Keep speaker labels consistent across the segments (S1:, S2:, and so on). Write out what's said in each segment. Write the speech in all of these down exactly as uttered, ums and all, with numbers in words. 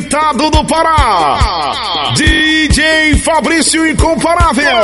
S1: respeitado do Pará, D J Fabrício Incomparável.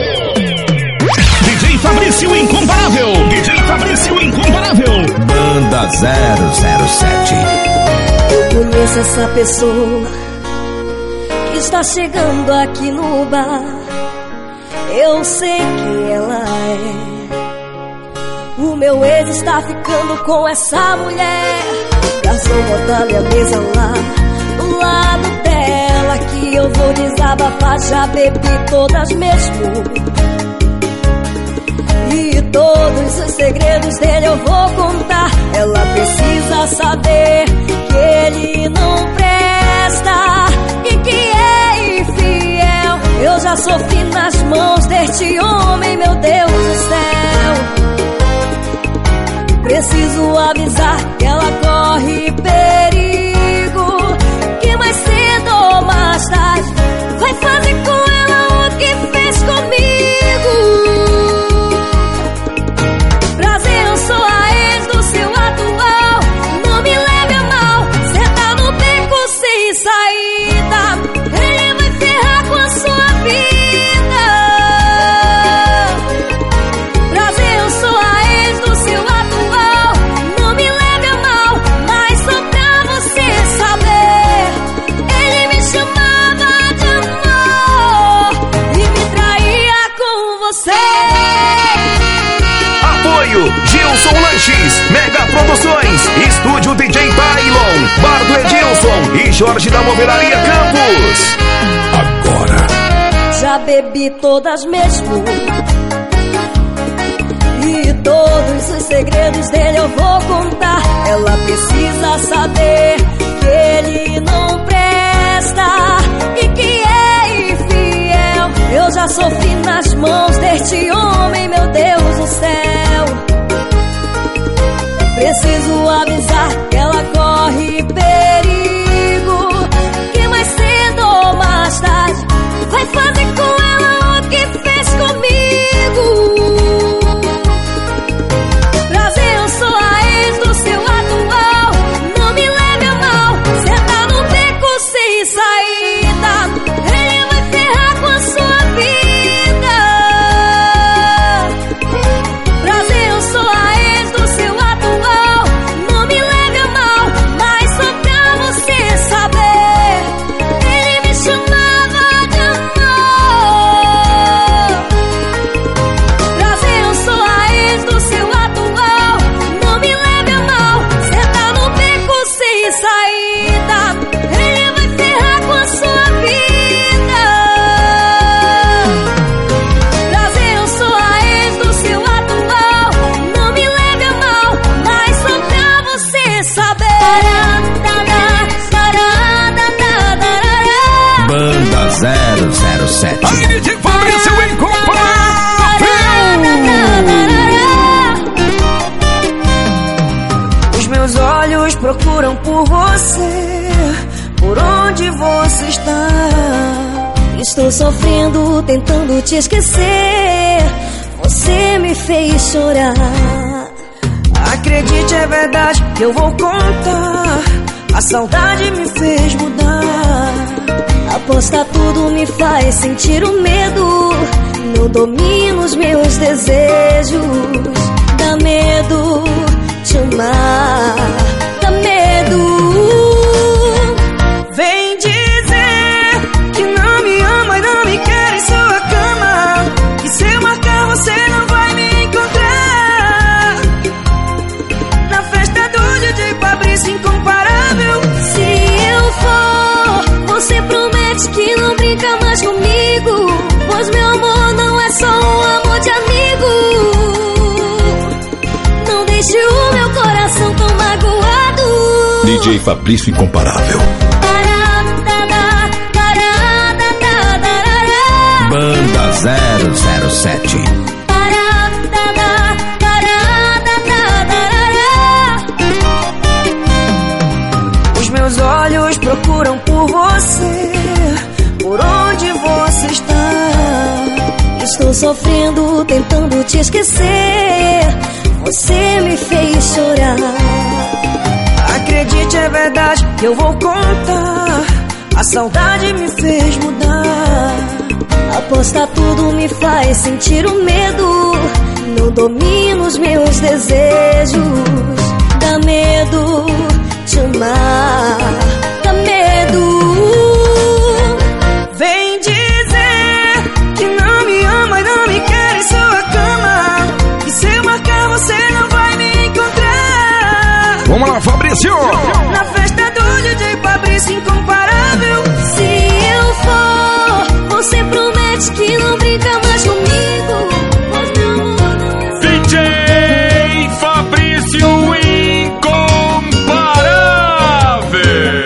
S1: D J Fabrício Incomparável. D J Fabrício Incomparável.
S2: Banda zero zero sete.
S3: Eu conheço essa pessoa que está chegando aqui no bar. Eu sei que ela é. O meu ex está ficando com essa mulher. Garçom, bota minha mesa lá do lado dela, que eu vou desabafar. Já bebi todas mesmo, e todos os segredos dele eu vou contar. Ela precisa saber que ele não presta e que é infiel. Eu já sofri nas mãos deste homem, meu Deus do céu. Preciso avisar que ela corre perigo, que mais cedo ou mais tarde vai fazer com ela o que fez comigo. Prazer, eu sou a ex do seu atual. Não me leve a mal, cê tá no beco sem saída. Ele vai ferrar com a sua vida. Prazer, eu sou a ex do seu atual. Não me leve a mal, mas só pra você saber, ele me chamava de amor e me traía com você.
S2: Apoio Gilson Lanches, Mega Produções, Estúdio D J Tylon, Bar do Edilson e Jorge da Movelaria Campos. Agora
S3: Já bebi todas mesmo, e todos os segredos dele eu vou contar. Ela precisa saber que ele não presta e que é infiel. Eu já sofri nas mãos deste homem, meu Deus do céu. Preciso avisar que ela corre perigo, que mais cedo ou mais tarde vai fazer com ela o que fez comigo. Prazer, eu sou a ex do seu atual. Não me leve a mal, cê tá no beco sem saída. Ele vai ferrar com a sua vida. Prazer, eu sou a ex do seu atual. Não me leve a mal, mas só pra você saber, ele me chamava de amor. Prazer, eu sou a ex do seu atual. Não me leve a mal, cê tá no beco sem saída. Ele vai ferrar com a sua vida. Prazer, eu sou a ex do seu atual. Não me leve a mal, mas só pra você saber.
S2: Banda zero zero sete.
S1: Aí, D J Fabrício Incomparável.
S3: Os meus olhos procuram por você, por onde você está. Estou sofrendo, tentando te esquecer. Você me fez chorar. Acredite, é verdade que eu vou contar. A saudade me fez mudar. Aposta tudo me faz sentir o medo. Não domino os meus desejos. Dá medo te amar, dá medo. Vem dizer que não me ama e não me quer em sua cama, que se eu marcar você não vai me encontrar na festa do D J Fabrício Incomparável. Se eu for, você promete que não brinca mais comigo, pois meu amor não é só um amor de amigo. Não deixe o meu coração tão magoado.
S1: D J Fabrício Incomparável.
S2: Banda zero zero sete.
S3: Os meus olhos procuram por você, por onde você está. Estou sofrendo, tentando te esquecer. Você me fez chorar. Acredito acredite, é verdade que eu vou contar. A saudade me fez mudar. Apostar tudo me faz sentir o medo. Não domino os meus desejos. Dá medo te amar, dá medo. Vem dizer que não me ama e não me quer em sua cama. E se eu marcar você não vai me encontrar.
S1: Vamos lá, Fabrício!
S3: Na festa do D J Fabrício incomparável. Se eu for, você promete que não brinca mais comigo.
S1: D J Fabrício incomparável.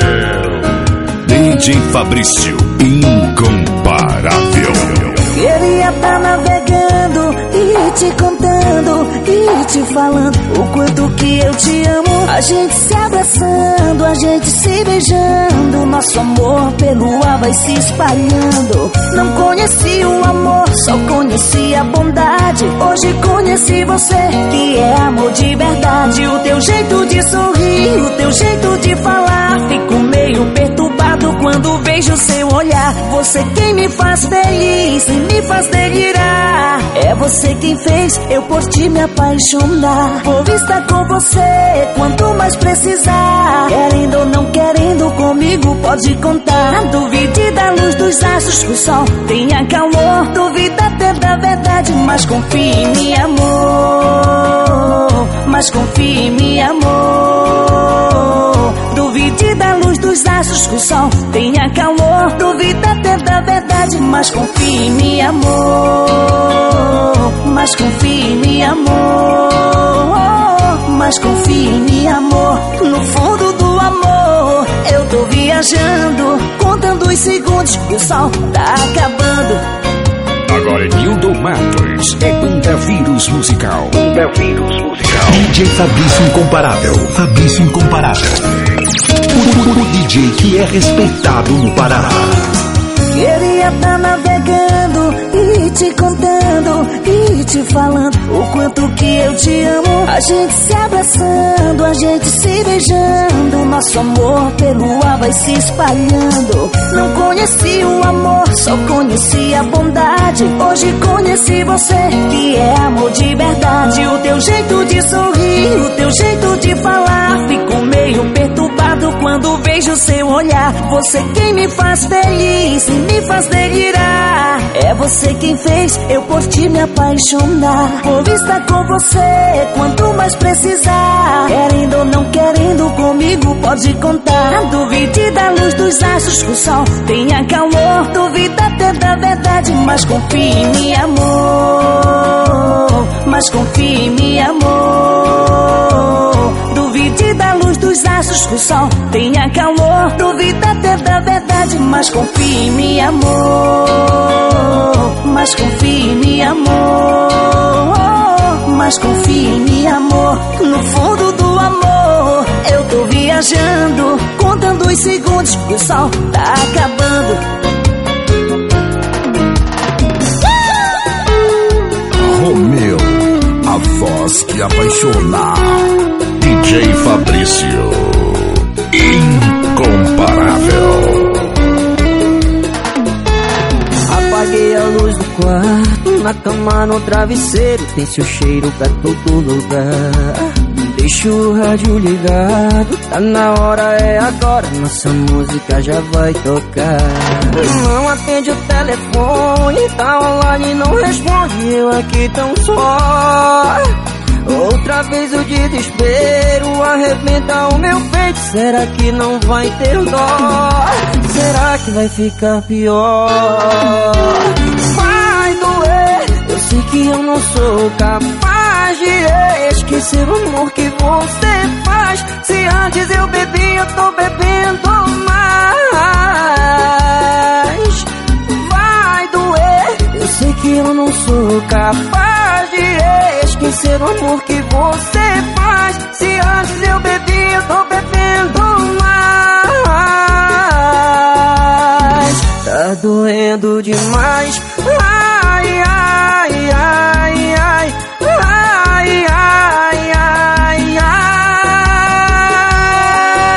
S1: D J Fabrício incomparável.
S3: Queria tá navegando e te contando e te falando o quanto que eu te amo. A gente se abraçando, a gente se beijando. Nosso amor pelo ar vai se espalhando. Não conheci o amor, só conheci a bondade. Hoje conheci você, que é amor de verdade. O teu jeito de sorrir, o teu jeito de falar. Fico meio perturbado quando vejo seu olhar. Você quem me faz feliz e me faz delirar. É você quem fez eu por ti me apaixonar. Vou estar com você quanto mais precisar. Querendo ou não querendo comigo pode contar. Duvide da luz dos astros que o sol tenha calor. Duvida até da verdade, mas confie em mim, amor. Mas confie em mim, amor. Duvide da luz dos astros que o sol tenha calor. Duvida até da verdade, mas confie em mim, amor. Mas confie em mim, amor. Mas confie em mim, amor. No fundo do amor eu tô viajando, contando os segundos que o sol tá acabando.
S1: Agora é Nildo Matos, é Banda Vírus Musical. Banda Vírus Musical. D J Fabrício Incomparável. Fabrício Incomparável. O D J que é respeitado no Pará.
S3: Queria tá navegando e te contando e te falando o quanto que eu te amo. A gente se abraçando, a gente se beijando. Nosso amor pelo ar vai se espalhando. Não conheci o amor, só conheci a bondade. Hoje conheci você, que é amor de verdade. O teu jeito de sorrir, o teu jeito de falar. Fico meio perturbado quando vejo seu olhar. Você quem me faz feliz e me faz delirar. É você quem fez eu por ti me apaixonar. Vou estar com você quanto mais precisar. Querendo ou não querendo comigo pode contar. Duvide da luz dos astros que o sol tenha calor. Duvida até da verdade, mas confie em mim, amor. Mas confie em mim, amor. Duvide da luz dos astros que o sol tenha calor. Duvida até da verdade, mas confie em mim, amor. Mas confie em mim, amor. Mas confie em mim, amor. No fundo do amor eu tô viajando, contando os segundos que o sol tá acabando.
S1: Romeu, a voz que apaixona. D J Fabrício Incomparável.
S3: Apaguei a luz do quarto, na cama, no travesseiro. Tem seu cheiro pra todo lugar. Deixa o rádio ligado, tá na hora, é agora. Nossa música já vai tocar. Não atende o telefone, tá online e não responde. Eu aqui tão só. Outra vez o desespero arrebenta o meu peito. Será que não vai ter dó? Será que vai ficar pior? Vai doer, eu sei que eu não sou capaz de esquecer o amor que você faz. Se antes eu bebi, eu tô bebendo mais. Vai doer, eu sei que eu não sou capaz de esquecer o amor que você faz. Se antes eu bebi, eu tô bebendo mais. Tá doendo demais. Ai, ai, ai, ai. Ai, ai, ai, ai.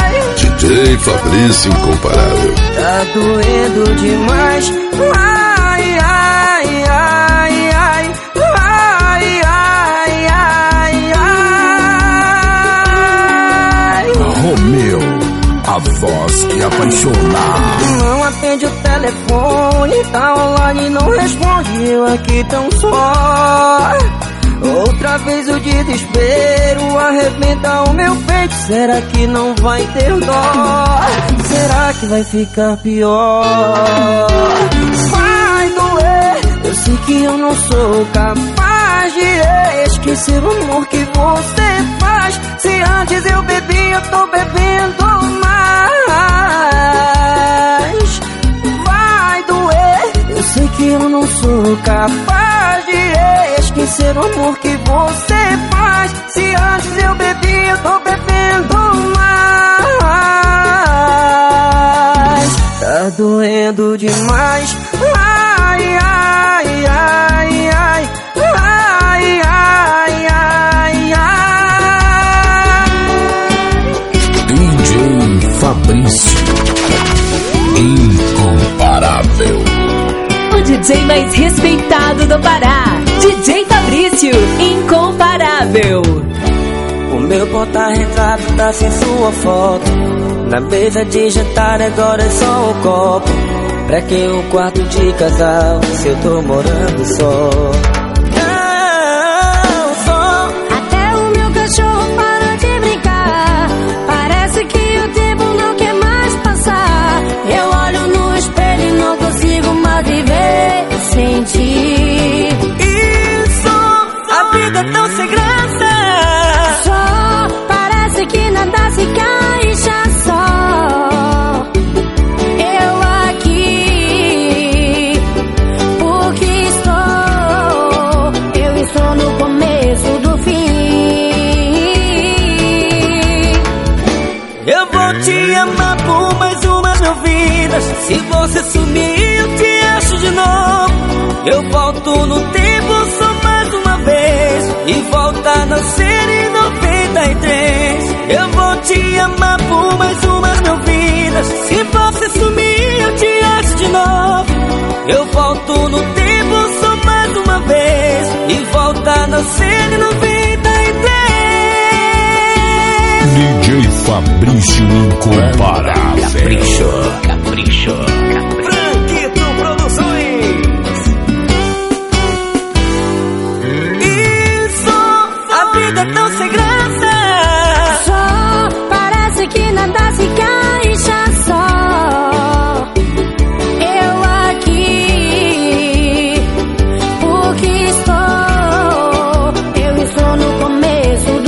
S4: Fabrício Incomparável.
S5: Tá doendo demais. Ai, ai, ai, ai. Ai, ai, ai, ai.
S1: Romeu, a voz que apaixona.
S5: Não atende o telefone, tá online e não responde. Eu aqui tão só. Outra vez o desespero arrebenta o meu peito. Será que não vai ter dó? Será que vai ficar pior? Vai doer, eu sei que eu não sou capaz de esquecer o amor que você faz. Se antes eu bebi, eu tô bebendo mais. Vai doer, eu sei que eu não sou capaz de esquecer o amor que você faz. Se antes eu bebi, eu tô bebendo mais. Tá doendo demais. Ai, ai, ai, ai. Ai, ai, ai, ai.
S1: D J Fabrício, Incomparável.
S6: O D J mais respeitado do Pará, D J Fabrício, Incomparável.
S5: O meu porta-retrato tá sem sua foto. Na mesa de jantar agora é só um copo. Pra que um quarto de casal se eu tô morando só? Não, só.
S3: Até o meu cachorro para de brincar. Parece que o tempo não quer mais passar. Eu olho no espelho e não consigo mais viver sem ti.
S5: Isso, a vida é tão sem graça.
S3: Só parece que nada se encaixa só. Eu aqui, porque estou, eu estou no começo do fim.
S5: Eu vou te amar por mais umas mil vidas. Se você sumir, eu te acho de novo. Eu volto no tempo só mais uma vez e volto a nascer em noventa e três. Eu vou te amar por mais umas mil vidas. Se você sumir, eu te acho de novo. Eu volto no tempo só mais uma vez e volto a nascer em noventa e três.
S1: D J Fabrício Incomparável.
S2: Capricho, capricho, capricho. Franquito Produções.
S5: Isso, a vida é tão sem graça.
S3: Só parece que nada se encaixa só. Eu aqui, porque estou, eu estou no começo do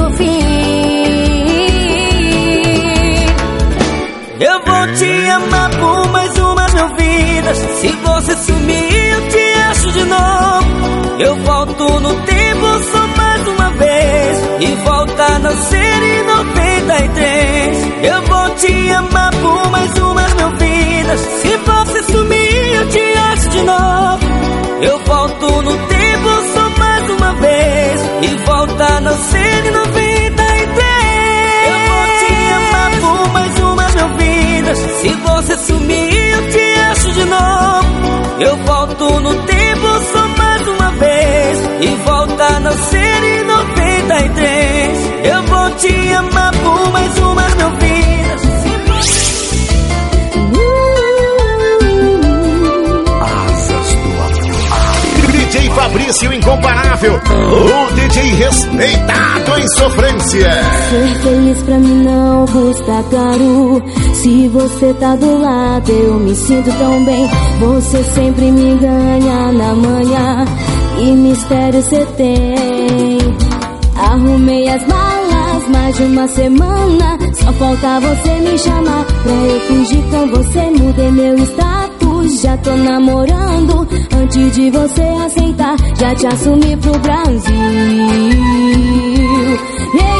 S3: fim.
S5: Eu vou te amar por mais umas mil vidas. Se você sumir, eu te acho de novo. Eu volto no tempo só mais uma vez e volto a nascer em noventa e três. Eu vou te amar por mais umas mil vidas. Se você sumir, eu te acho de novo. Eu volto no tempo só mais uma vez e volto a nascer em noventa e três. Eu vou te amar por mais umas mil vidas. Se você sumir, eu te acho de novo. Eu volto no tempo só mais uma vez e volto a nascer em noventa e três. Eu vou te amar por mais umas mil vidas.
S1: Asas do Amor.
S2: D J Fabrício Incomparável, o D J respeitado em sofrência.
S3: Ser feliz pra mim não custa caro. Se você tá do lado, eu me sinto tão bem. Você sempre me ganha na manhã. Que mistério cê tem? Arrumei as malas mais de uma semana. Só falta você me chamar pra eu fugir com você. Mudei meu status, já tô namorando. Antes de você aceitar, já te assumi pro Brasil. Yeah,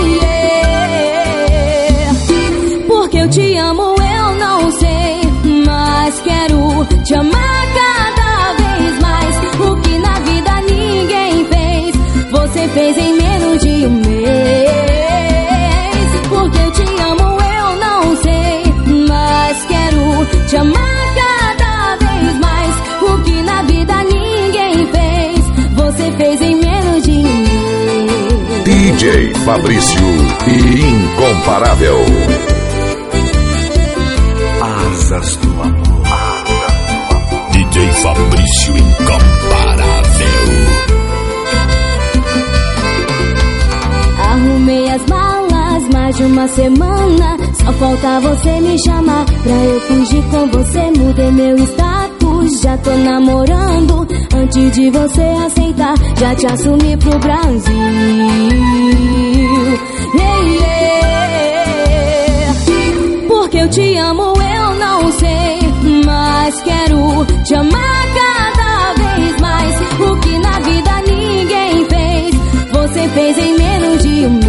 S3: yeah. Porque eu te amo, eu não sei, mas quero te amar cada vez mais. O que na vida ninguém fez, você fez em menos de um mês. Porque eu te amo, eu não sei, mas
S7: te amar cada vez mais. O que na vida ninguém fez, você fez em menos de um mês.
S1: D J Fabrício e Incomparável.
S2: Asas do amor. D J Fabrício Incomparável.
S7: Arrumei as malas mais de uma semana, só falta você me chamar pra eu fugir com você. Mudei meu status, já tô namorando. Antes de você aceitar, já te assumi pro Brasil. Yeah, yeah. Porque eu te amo, eu não sei, mas quero te amar cada vez mais. O que na vida ninguém fez, você fez em menos de um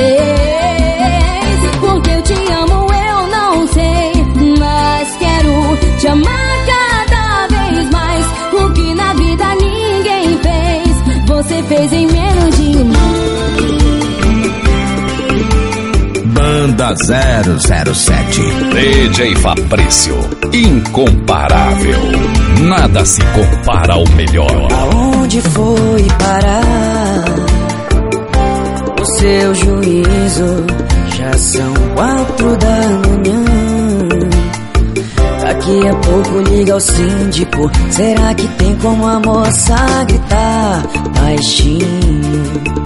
S7: mês. Porque eu te amo, eu não sei, mas quero te amar cada vez mais. O que na vida ninguém fez, você fez em menos de um mês.
S1: Banda zero zero sete, D J Fabrício, Incomparável. Nada se compara ao melhor.
S5: Aonde foi parar o seu juízo? Já são quatro da manhã. Daqui a pouco liga ao síndico. Será que tem como a moça gritar baixinho?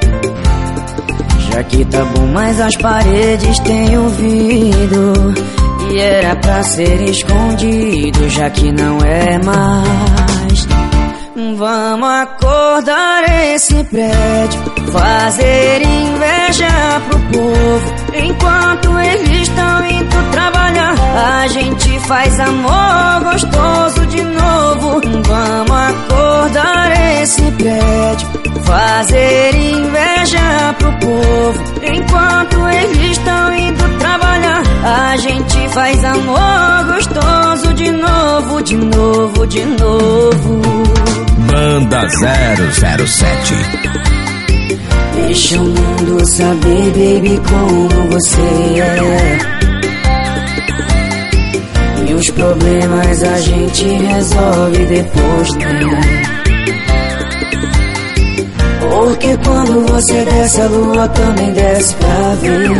S5: Já que tá bom, mas as paredes têm ouvido. E era pra ser escondido, já que não é mais. Vamos acordar esse prédio, fazer inveja pro povo. Enquanto eles estão indo trabalhar, a gente faz amor gostoso de novo. Vamos acordar esse prédio, fazer inveja pro povo. Enquanto eles estão indo trabalhar, a gente faz amor gostoso de novo, de novo, de novo.
S1: Banda zero zero sete.
S5: Deixa o mundo saber, baby, como você é. E os problemas a gente resolve depois, né? Porque quando você desce, a lua também desce pra ver.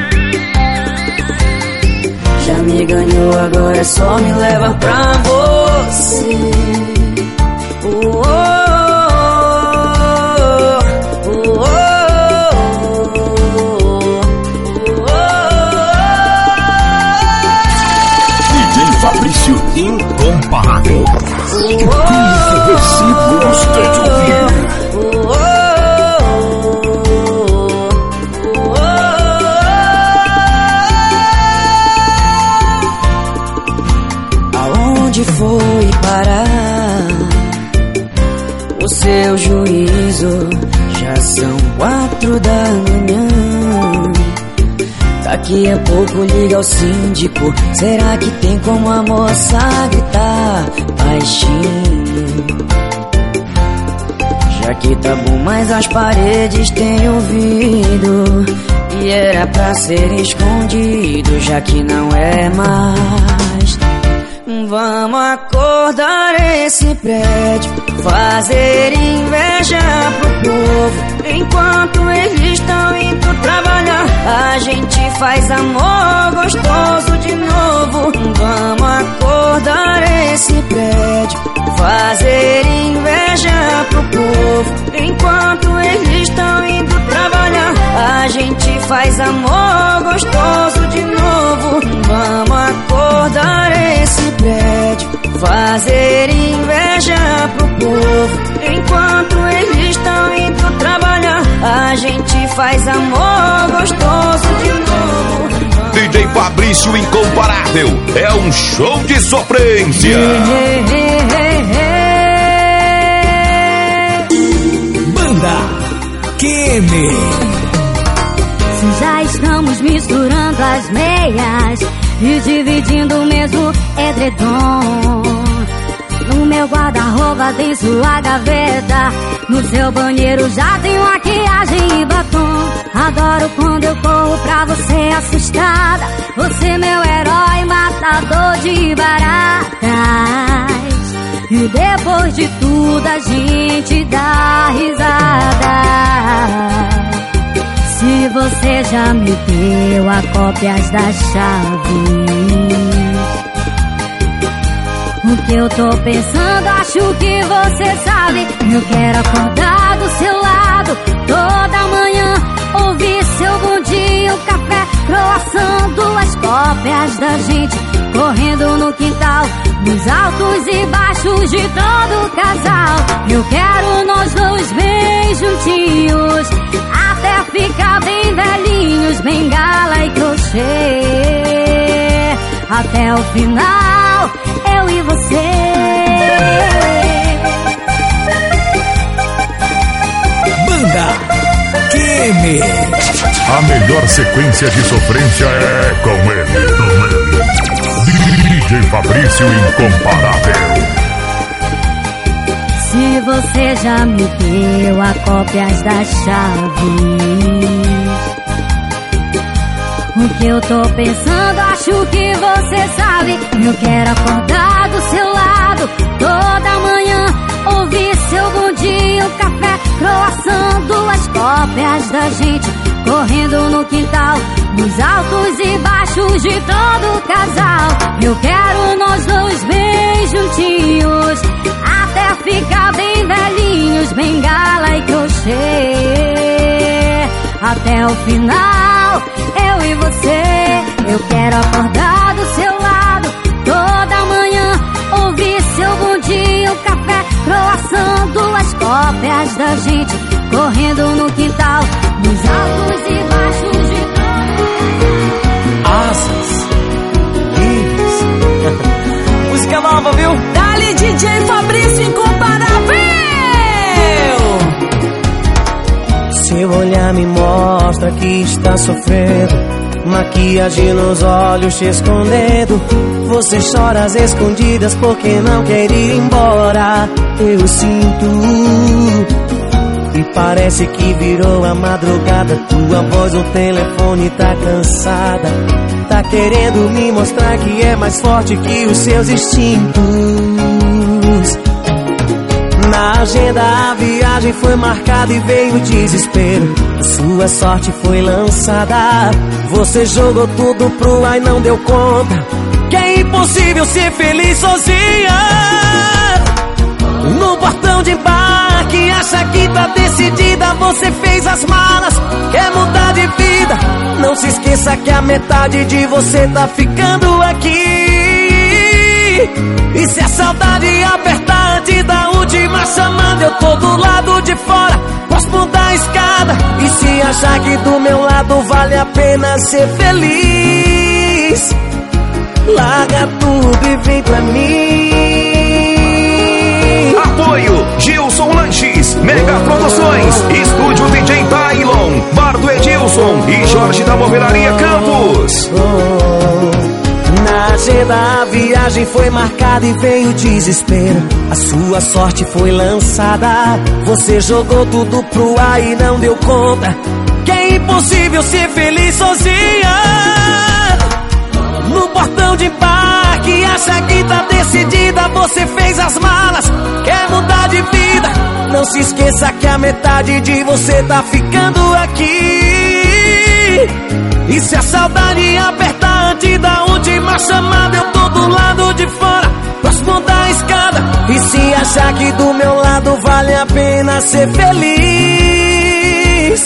S5: Já me ganhou, agora é só me levar pra você. Oh, oh, oh, oh, oh,
S1: D J Fabrício Incomparável. Você gosta de ouvir.
S5: Aonde foi parar o seu juízo? Já são quatro da manhã. Daqui a pouco liga ao síndico. Será que tem como a moça gritar baixinho? Já que tá bom, mas as paredes têm ouvido. E era pra ser escondido, já que não é mais. Vamos acordar esse prédio, fazer inveja pro povo. Enquanto eles estão indo trabalhar, a gente faz amor gostoso de novo. Vamos acordar esse prédio, fazer inveja pro povo. Enquanto eles estão indo trabalhar, a gente faz amor gostoso de novo. Vamos acordar esse prédio, fazer inveja pro povo. Enquanto eles estão indo trabalhar, a gente faz amor gostoso de novo.
S2: D J Fabrício Incomparável é um show de sofrência.
S5: Hey, hey, hey, hey.
S1: Banda Kene.
S7: Se já estamos misturando as meias e dividindo o mesmo edredom, no meu guarda-roupa tem sua gaveta, no seu banheiro já tem maquiagem e batom. Adoro quando eu corro pra você assustada, você meu herói matador de baratas. E depois de tudo a gente dá risada. Se você já me deu a cópias das chaves, o que eu tô pensando, acho que você sabe. Eu quero acordar do seu lado toda manhã, ouvir seu bom dia, um café, croação, duas cópias da gente correndo no quintal, nos altos e baixos de todo o casal. Eu quero nós dois bem juntinhos, até ficar bem velhinhos, bengala e crochê, até o final, eu e você.
S1: Banda Kemi.
S2: A melhor sequência de sofrência é com ele, com ele. D J Fabrício Incomparável.
S7: Se você já me deu a cópias das chaves, o que eu tô pensando, acho que você sabe. Eu quero acordar do seu lado toda manhã, ouvir seu bom dia, um café, croação, duas cópias da gente correndo no quintal, nos altos e baixos de todo o casal. Eu quero nós dois bem juntinhos, até ficar bem velhinhos, bengala e crochê, até o final, eu e você. Eu quero acordar do seu lado toda manhã, ouvir seu bom dia, um café, croação, duas cópias da gente correndo no quintal, nos altos e baixos de todo.
S5: Asas livres. Música nova, viu? Dali D J Fabrício Incomparável. Seu olhar me mostra que está sofrendo, maquiagem nos olhos te escondendo. Você chora às escondidas porque não quer ir embora. Eu sinto, e parece que virou a madrugada. Tua voz no telefone tá cansada, tá querendo me mostrar que é mais forte que os seus instintos. Na agenda a viagem foi marcada e veio o desespero. Sua sorte foi lançada, você jogou tudo pro ar e não deu conta que é impossível ser feliz sozinha. No portão de embarque, acha que tá decidida, você fez as malas, quer mudar de vida. Não se esqueça que a metade de você tá ficando aqui. E se a saudade apertar antes da última chamada, eu tô do lado de fora, posso mudar a escada. E se achar que do meu lado vale a pena ser feliz, larga tudo e vem pra mim.
S2: Apoio Gilson Lanches, Mega Produções, Estúdio D J Tylon, Bar do Edilson e Jorge da Movelaria Campos.
S5: Na agenda a viagem foi marcada e veio o desespero. A sua sorte foi lançada, você jogou tudo pro ar e não deu conta que é impossível ser feliz sozinha. No portão de embarque, acha que tá decidida, você fez as malas, quer mudar de vida. Não se esqueça que a metade de você tá ficando aqui. E se a saudade apertar antes da última chamada, eu tô do lado de fora, próximo da escada. E se achar que do meu lado vale a pena ser feliz,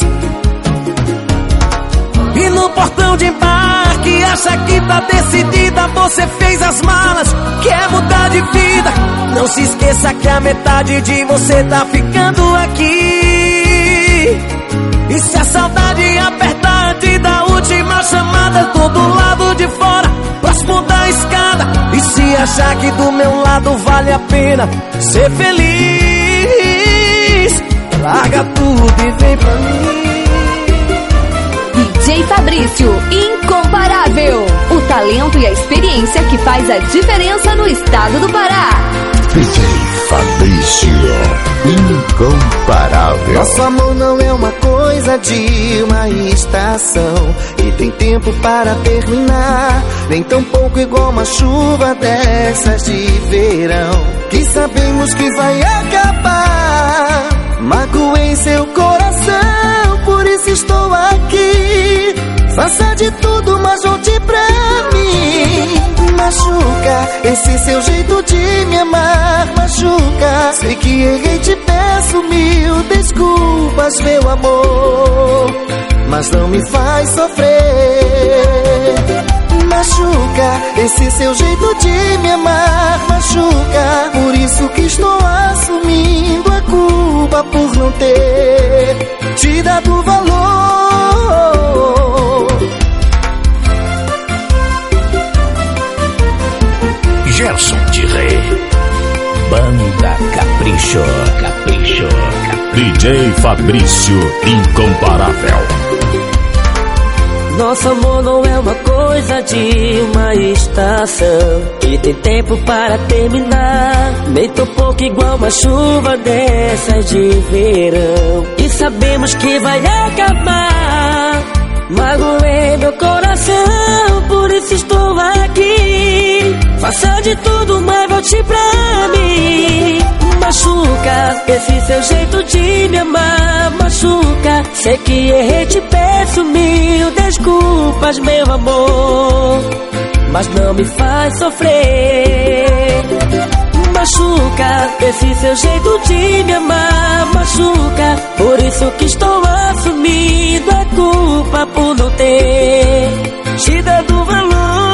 S5: e no portão de embarque, acha que tá decidida, você fez as malas, quer mudar de vida. Não se esqueça que a metade de você tá ficando aqui. E se a saudade apertar antes da última chamada, eu tô do lado de fora, próximo da escada. E se achar que do meu lado vale a pena ser feliz, larga tudo e vem pra mim.
S6: D J Fabrício Incomparável, o talento e a experiência que faz a diferença no estado do Pará.
S1: D J Fabrício, incomparável.
S8: Nosso amor não é uma coisa de uma estação e tem tempo para terminar, nem tão pouco igual uma chuva dessas de verão, que sabemos que vai acabar. Magoei seu coração, por isso estou aqui. Faça de tudo, mas volte pra mim. Machuca esse seu jeito de me amar, machuca. Sei que errei, te peço mil desculpas, meu amor, mas não me faz sofrer. Machuca esse seu jeito de me amar, machuca. Por isso que estou assumindo a culpa por não ter te dado valor.
S1: Gerson de Rei,
S5: Banda Capricho, Capricho, Capricho.
S1: D J Fabrício, incomparável.
S5: Nosso amor não é uma coisa de uma estação que tem tempo para terminar, nem tão pouco igual uma chuva dessas de verão, e sabemos que vai acabar. Magoei meu coração, por isso estou aqui. Faça de tudo, mas volte pra mim. Machuca esse seu jeito de me amar, machuca. Sei que errei, te peço mil desculpas, meu amor, mas não me faz sofrer. Machuca esse seu jeito de me amar, machuca. Por isso que estou assumindo a culpa por não ter te dado valor.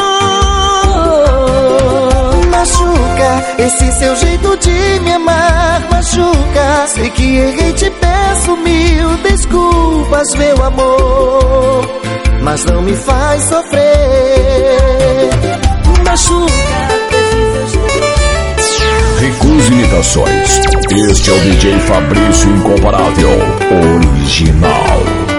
S8: Machuca esse seu jeito de me amar, machuca. Sei que errei, te peço mil desculpas, meu amor, mas não me faz sofrer.
S5: Machuca esse seu jeito.
S1: Recuse imitações. Este é o D J Fabrício, incomparável, original.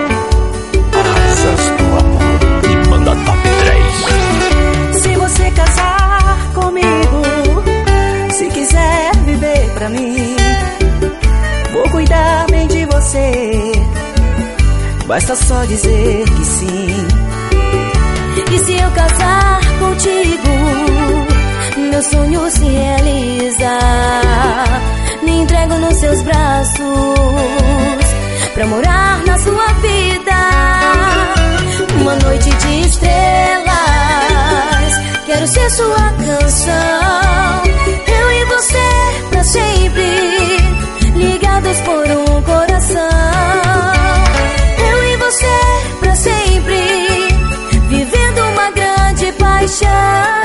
S2: Asas do Amor e Banda Top três.
S3: Se você casar comigo, se quiser viver pra mim, vou cuidar bem de você, basta só dizer que sim. E se eu casar contigo, meu sonho se realiza. Me entrego nos seus braços pra morar na sua vida. Uma noite de estrelas, quero ser sua canção. Eu e você pra sempre, ligados por um coração. Eu e você pra sempre, vivendo uma grande paixão.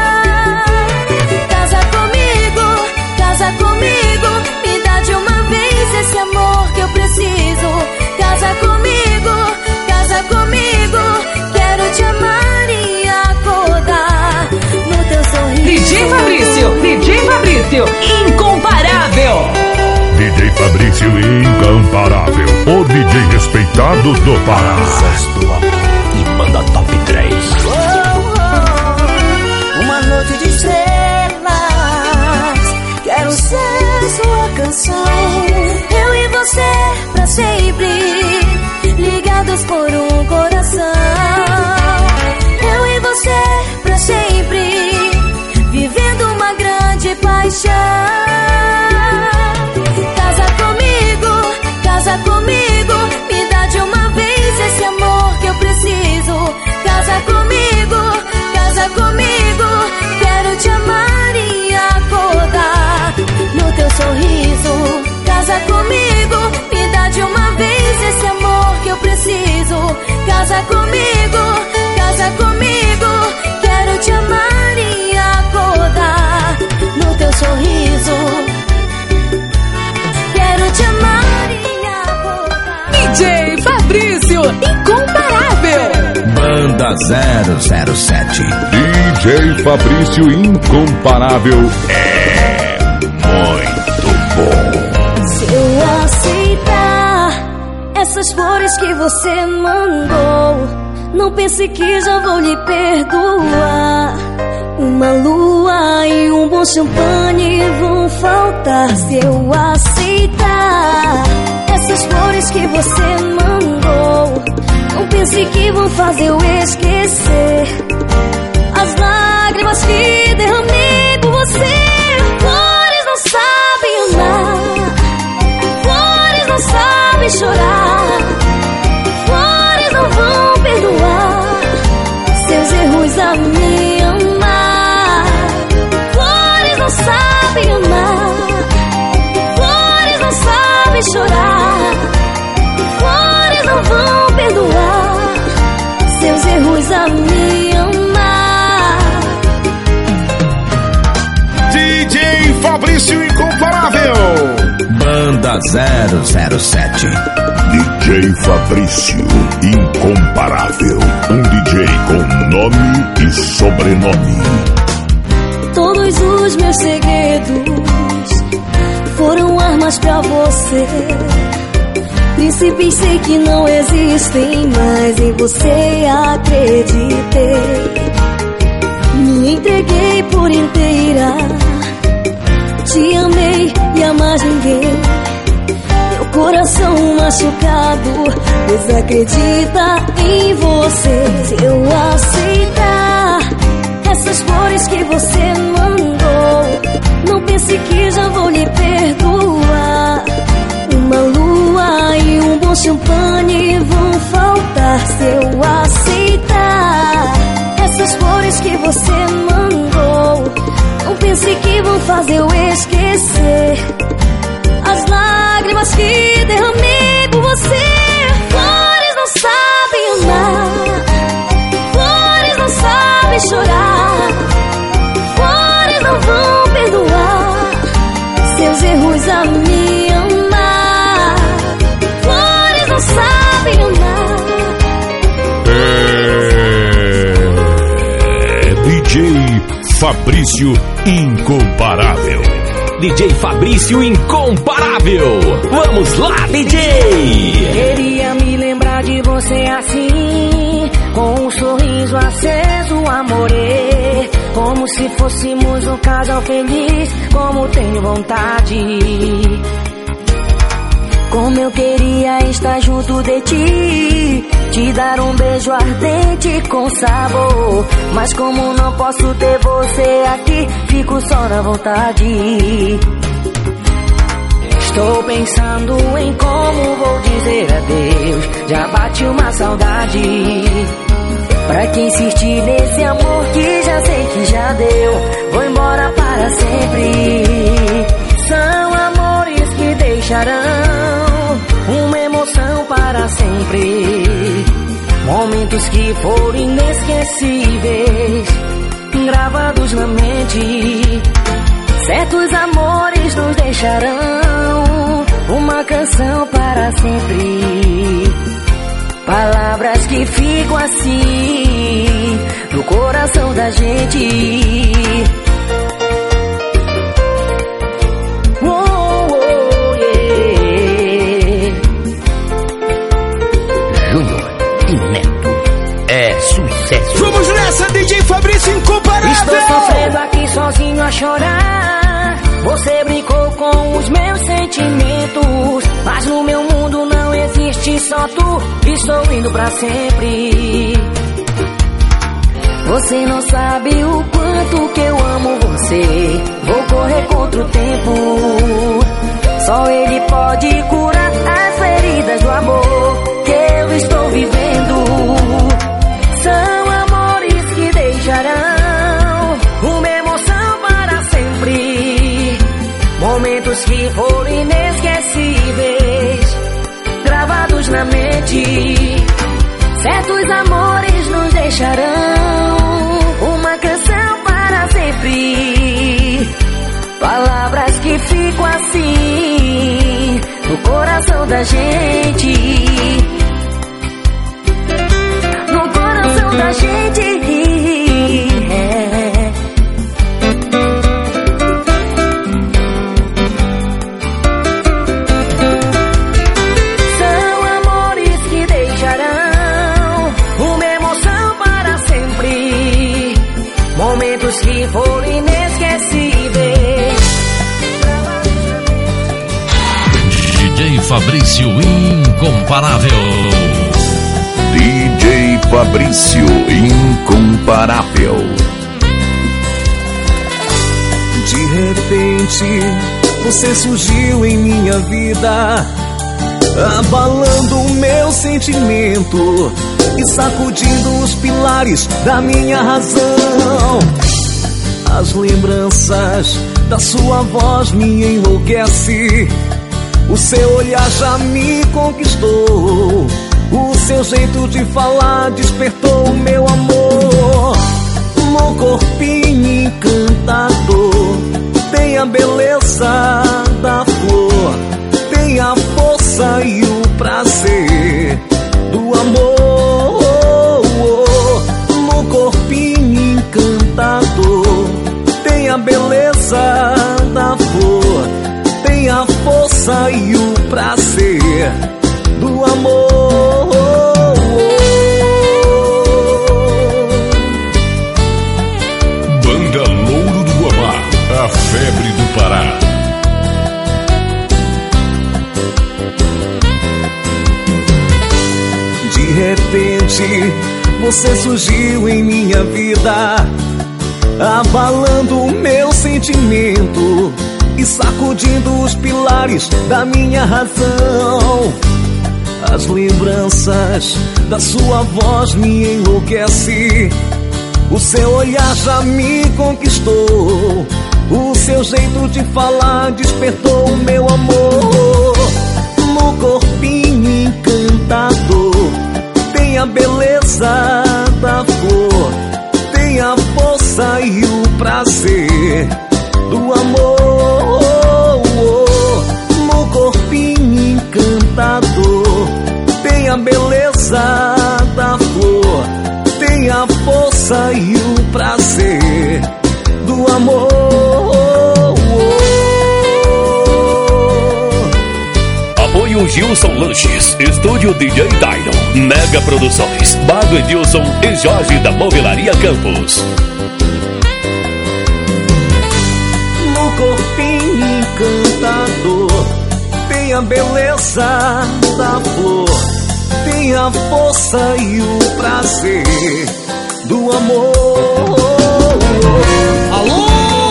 S3: Casa comigo, me dá de uma vez esse amor que eu preciso. Casa comigo, casa comigo, quero te amar e acordar no teu sorriso.
S6: D J Fabrício, D J Fabrício, incomparável.
S1: D J Fabrício, incomparável, o D J respeitado do Pará.
S2: Asas do Amor e Banda Top três.
S3: Oh, oh, uma noite de estrelas, quero ser sua canção. Eu e você pra sempre, ligados por um coração. Eu e você pra sempre, vivendo uma grande paixão. Casa comigo, casa comigo, me dá de uma vez esse amor que eu preciso. Casa comigo, casa comigo, quero te amar e acordar no teu sorriso. Casa comigo, me dá de uma vez esse amor que eu preciso. Casa comigo, casa comigo, quero te amar e acordar no teu sorriso. Quero te amar e acordar.
S6: D J Fabrício, incomparável.
S1: Banda zero zero sete. D J Fabrício, incomparável, é muito bom.
S3: Se eu aceitar essas flores que você mandou, não pense que já vou lhe perdoar. Uma lua e um bom champanhe vão faltar se eu aceitar essas flores que você mandou. Não pense que vão fazer eu esquecer as lágrimas que derramei por você. Flores não sabem amar, flores não sabem chorar, flores não vão perdoar seus erros a me amar. Flores não sabem amar, flores não sabem chorar, flores não vão perdoar seus erros a me amar.
S2: D J Fabrício Incomparável,
S1: Banda zero zero sete.
S4: D J Fabrício Incomparável, um D J com nome e sobrenome.
S3: Todos os meus segredos foram armas pra você. Príncipes sei que não existem, mas em você acreditei. Me entreguei por inteira, te amei e a mais ninguém. Meu coração machucado desacredita em você. Se eu aceitar essas flores que você mandou, não pense que já vou lhe perdoar. Uma lua e um bom champanhe vão faltar se eu aceitar essas flores que você mandou. Não pense que vão fazer eu esquecer as lágrimas que derramei por você. Flores não sabem amar, flores não sabem chorar, flores não vão perdoar seus erros a me amar. Flores não sabem amar.
S4: É D J Fabrício Incomparável.
S1: D J Fabrício Incomparável. Vamos lá, D J!
S5: Queria me lembrar de você assim, com um sorriso aceso, amorê. Como se fôssemos um casal feliz, como tenho vontade. Como eu queria estar junto de ti, te dar um beijo ardente com sabor. Mas como não posso ter você aqui, fico só na vontade. Estou pensando em como vou dizer adeus, já bate uma saudade. Pra que insistir nesse amor que já sei que já deu, vou embora para sempre. São amores que deixarão uma emoção para sempre. Momentos que foram inesquecíveis, gravados na mente. Certos amores nos deixarão uma canção para sempre. Palavras que ficam assim no coração da gente. Oh, oh, yeah.
S1: Júnior e Neto é sucesso.
S2: Vamos nessa, D J Fabrício Incomparável.
S5: Estou sofrendo aqui sozinho a chorar. Você brincou com os meus sentimentos, mas no meu mundo não existe só tu. Estou indo pra sempre. Você não sabe o quanto que eu amo você. Vou correr contra o tempo. Só ele pode curar as feridas do amor que eu estou vivendo. São amores que deixarão uma emoção para sempre. Momentos que foram inesquecíveis, gravados na mente. Certos amores nos deixarão uma canção para sempre. Palavras que ficam assim no coração da gente. No coração da gente. É. São amores que deixarão uma emoção para sempre.
S4: Fabrício Incomparável.
S1: D J Fabrício Incomparável.
S9: De repente, você surgiu em minha vida, abalando o meu sentimento e sacudindo os pilares da minha razão. As lembranças da sua voz me enlouquecem, o seu olhar já me conquistou, o seu jeito de falar despertou o meu amor. No corpinho encantador tem a beleza da flor, tem a força e o prazer do amor. No corpinho encantador tem a beleza da flor, tem a força e o prazer do amor.
S4: Banda Louro do Guamá, a febre do Pará.
S9: De repente, você surgiu em minha vida, abalando o meu sentimento e sacudindo os pilares da minha razão. As lembranças da sua voz me enlouquecem, o seu olhar já me conquistou, o seu jeito de falar despertou o meu amor. No corpinho encantador tem a beleza da flor, tem a força e o prazer do amor. No corpinho encantador tem a beleza da flor, tem a força e o prazer do amor.
S2: Apoio Gilson Lanches, Estúdio D J Dino, Mega Produções, Bardo Edilson e Jorge da Movelaria Campos.
S9: No corpinho encantador tem a beleza da flor, tem a força e o prazer do amor.
S5: Alô?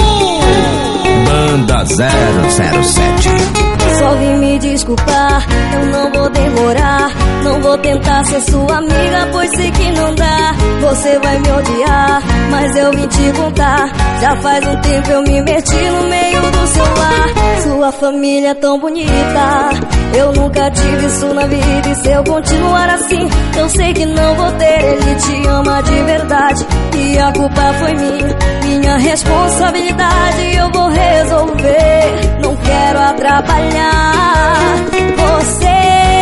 S10: Banda zero zero sete.
S3: Só vim me desculpar, eu não vou demorar. Não vou tentar ser sua amiga, pois sei que não dá. Você vai me odiar, mas eu vim te contar. Já faz um tempo eu me meti no meio do seu lar. Sua família é tão bonita, eu nunca tive isso na vida. E se eu continuar assim, eu sei que não vou ter. Ele te ama de verdade e a culpa foi minha, minha responsabilidade. Eu vou resolver, não quero atrapalhar você.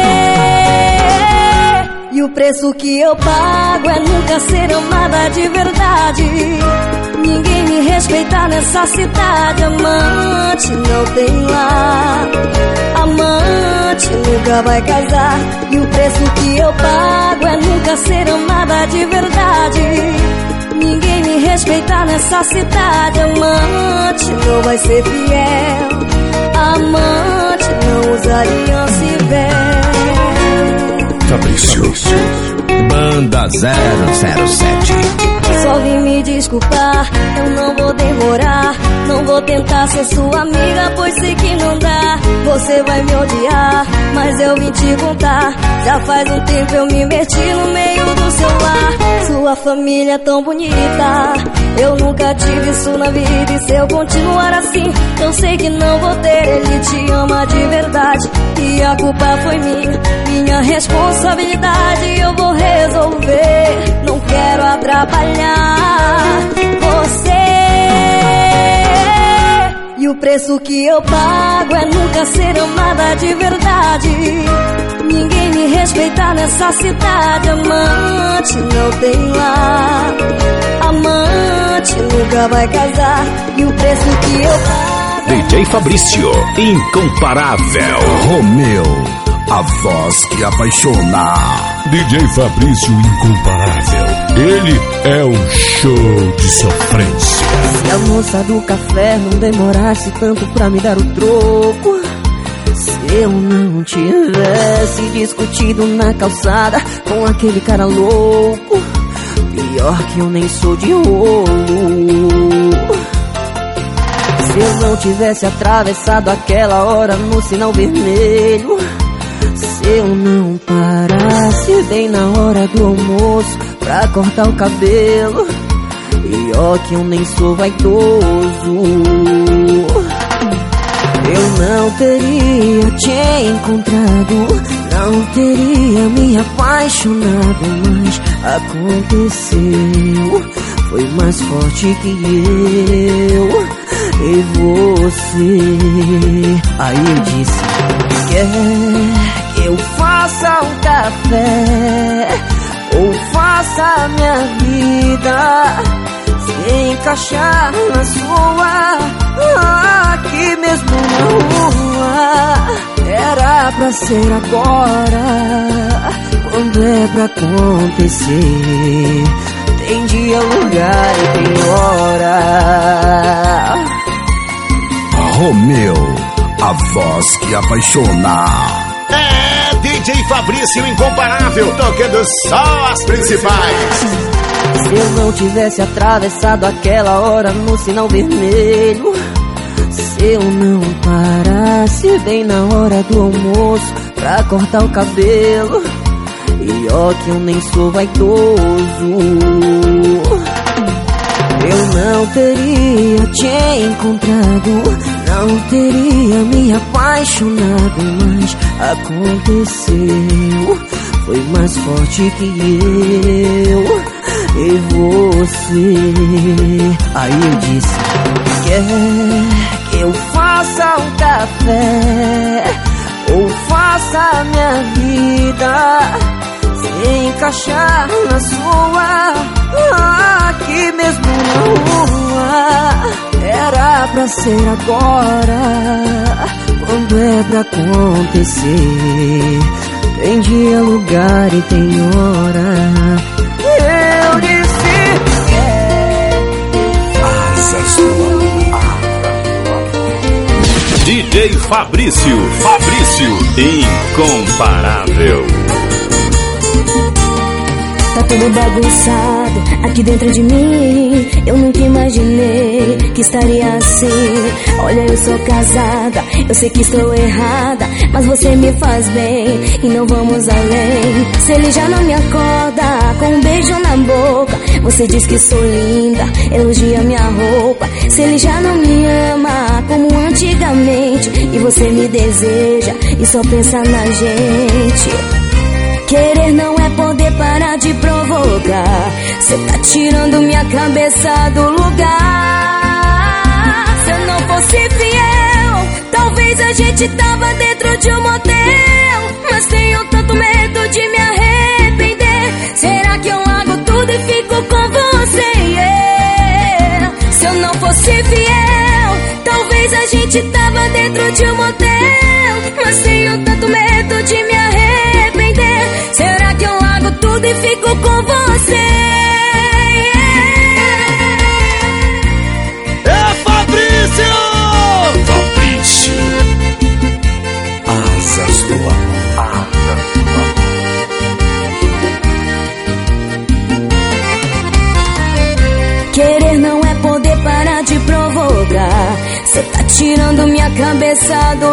S3: E o preço que eu pago é nunca ser amada de verdade. Ninguém me respeita nessa cidade. Amante não tem lá, amante nunca vai casar. E o preço que eu pago é nunca ser amada de verdade. Ninguém me respeita nessa cidade. Amante não vai ser fiel, amante não usa aliança e véu.
S1: Fabrício,
S10: Banda zero zero sete.
S3: Só vim me desculpar, eu não vou demorar. Não vou tentar ser sua amiga, pois sei que não dá. Você vai me odiar, mas eu vim te contar. Já faz um tempo eu me meti no meio do seu lar. Sua família é tão bonita, eu nunca tive isso na vida. E se eu continuar assim, eu sei que não vou ter. Ele te ama de verdade e a culpa foi minha, minha responsabilidade. Eu vou resolver, não quero atrapalhar você. E o preço que eu pago é nunca ser amada de verdade. Ninguém me respeita nessa cidade. Amante não tem lá, amante nunca vai casar. E o preço que eu pago
S1: D J Fabrício Incomparável.
S10: Romeu, a voz que apaixona.
S4: D J Fabrício Incomparável. Ele é um show de sofrência.
S5: Se a moça do café não demorasse tanto pra me dar o troco, Se eu não tivesse discutido na calçada com aquele cara louco, pior que eu nem sou de rolo. Se eu não tivesse atravessado aquela hora no sinal vermelho, se eu não parasse bem na hora do almoço pra cortar o cabelo, pior que eu nem sou vaidoso. Eu não teria te encontrado, não teria me apaixonado, mas aconteceu, foi mais forte que eu e você. Aí eu disse: quer que eu faça um café ou faça a minha vida se encaixar na sua? Aqui mesmo na rua, era pra ser agora. Quando é pra acontecer, tem dia, lugar e tem hora.
S10: Romeu, a voz que apaixona.
S2: É D J Fabrício Incomparável, tocando só as principais.
S5: Se eu não tivesse atravessado aquela hora no sinal vermelho, se eu não parasse bem na hora do almoço pra cortar o cabelo, e ó que eu nem sou vaidoso, eu não teria te encontrado, não teria me apaixonado, mas aconteceu, foi mais forte que eu e você. Aí eu disse: quer que eu faça um café ou faça a minha vida se encaixar na sua? Aqui mesmo na rua, era pra ser agora. Quando é pra acontecer, tem dia, lugar e tem hora. Eu disse:
S2: D J Fabrício, Fabrício Incomparável.
S3: Tá tudo bagunçado aqui dentro de mim. Eu nunca imaginei que estaria assim. Olha, eu sou casada, eu sei que estou errada, mas você me faz bem e não vamos além. Se ele já não me acorda com um beijo na boca, você diz que sou linda, elogia minha roupa. Se ele já não me ama como antigamente e você me deseja e só pensa na gente. Querer não é poder parar de provocar. Cê tá tirando minha cabeça do lugar. Se eu não fosse fiel, talvez a gente tava dentro de um motel. Mas tenho tanto medo de me arrepender. Será que eu largo tudo e fico com você? Yeah. Se eu não fosse fiel, talvez a gente tava dentro de um motel. Mas tenho tanto medo de me arrepender. Será que eu largo tudo e fico com você?
S2: É Fabrício! Fabrício.
S10: Asas do amor.
S3: Querer não é poder parar de provocar. Cê tá tirando minha cabeça do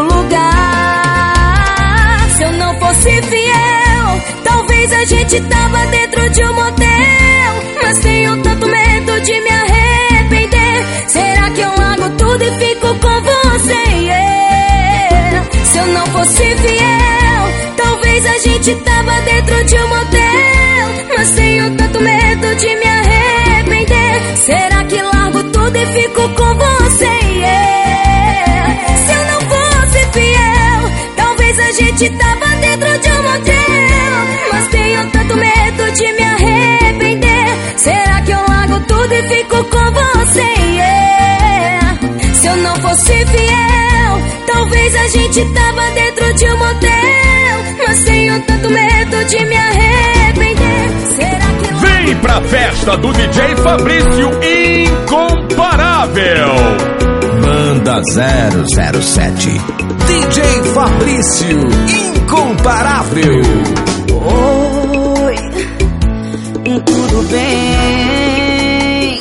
S3: lugar. Se eu não fosse fiel, talvez a gente tava dentro de um motel. Mas tenho tanto medo de me arrepender. Será que eu largo tudo e fico com você? Yeah. Se eu não fosse fiel, talvez a gente tava dentro de um motel. Mas tenho tanto medo de me arrepender. Será que largo tudo e fico com você? Yeah. Se eu não fosse fiel, talvez a gente tava dentro de um motel. Mas tenho tanto medo de me arrepender. Será que eu largo tudo e fico com você? Yeah. Se eu não fosse fiel, talvez a gente tava dentro de um motel. Mas tenho tanto medo de me arrepender. Será que eu...
S2: Vem pra festa do D J Fabrício Incomparável.
S10: Banda zero zero sete.
S2: D J Fabrício, incomparável.
S5: Oi, tudo bem?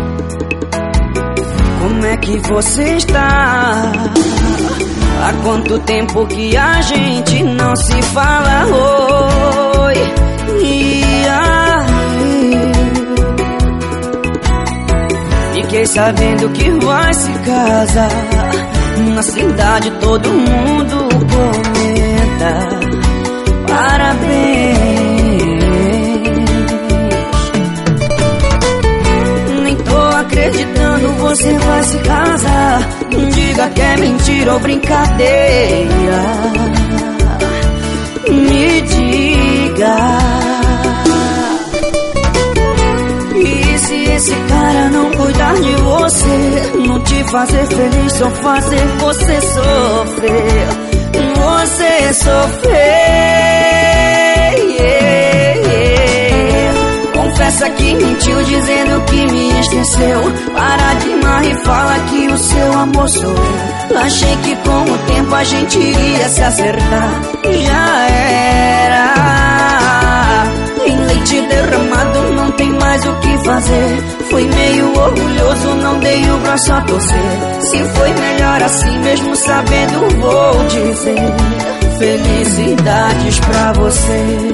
S5: Como é que você está? Há quanto tempo que a gente não se fala? Oi, e aí? Fiquei sabendo que vai se casar. Na cidade todo mundo comenta. Parabéns. Nem tô acreditando, você vai se casar. Diga que é mentira ou brincadeira. Me diga. E se esse cara não cuidar de você, não te fazer feliz, só fazer você sofrer, você sofrer, yeah, yeah. Confessa que mentiu dizendo que me esqueceu. Para de mar e fala que o seu amor sou eu. Achei que com o tempo a gente iria se acertar. Já era. Em leite derramado não tem mais o que fazer. Fui meio orgulhoso, não dei o braço a torcer. Se foi melhor assim mesmo sabendo, vou dizer felicidades pra você.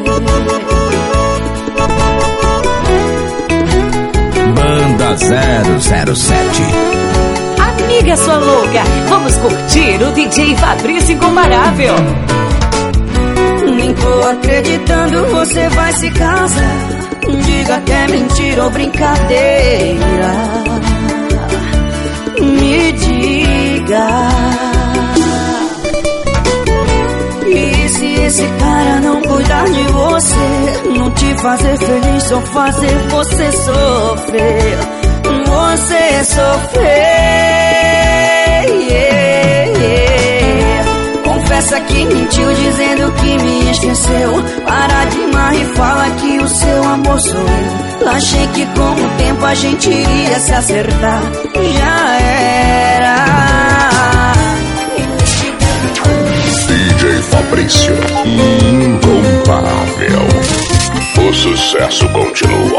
S2: Banda zero zero sete.
S6: Amiga sua louca, vamos curtir o D J Fabrício Incomparável.
S5: Nem tô acreditando, você vai se casar. Diga que é mentira ou brincadeira. Me diga. E se esse cara não cuidar de você, não te fazer feliz, só fazer você sofrer, você sofrer, yeah, yeah. Confessa que mentiu dizendo que me esqueceu. Para de mar e fala que o seu amor sou eu. Achei que com o tempo a gente iria se acertar. Já era.
S1: D J Fabrício, incomparável. O sucesso continua.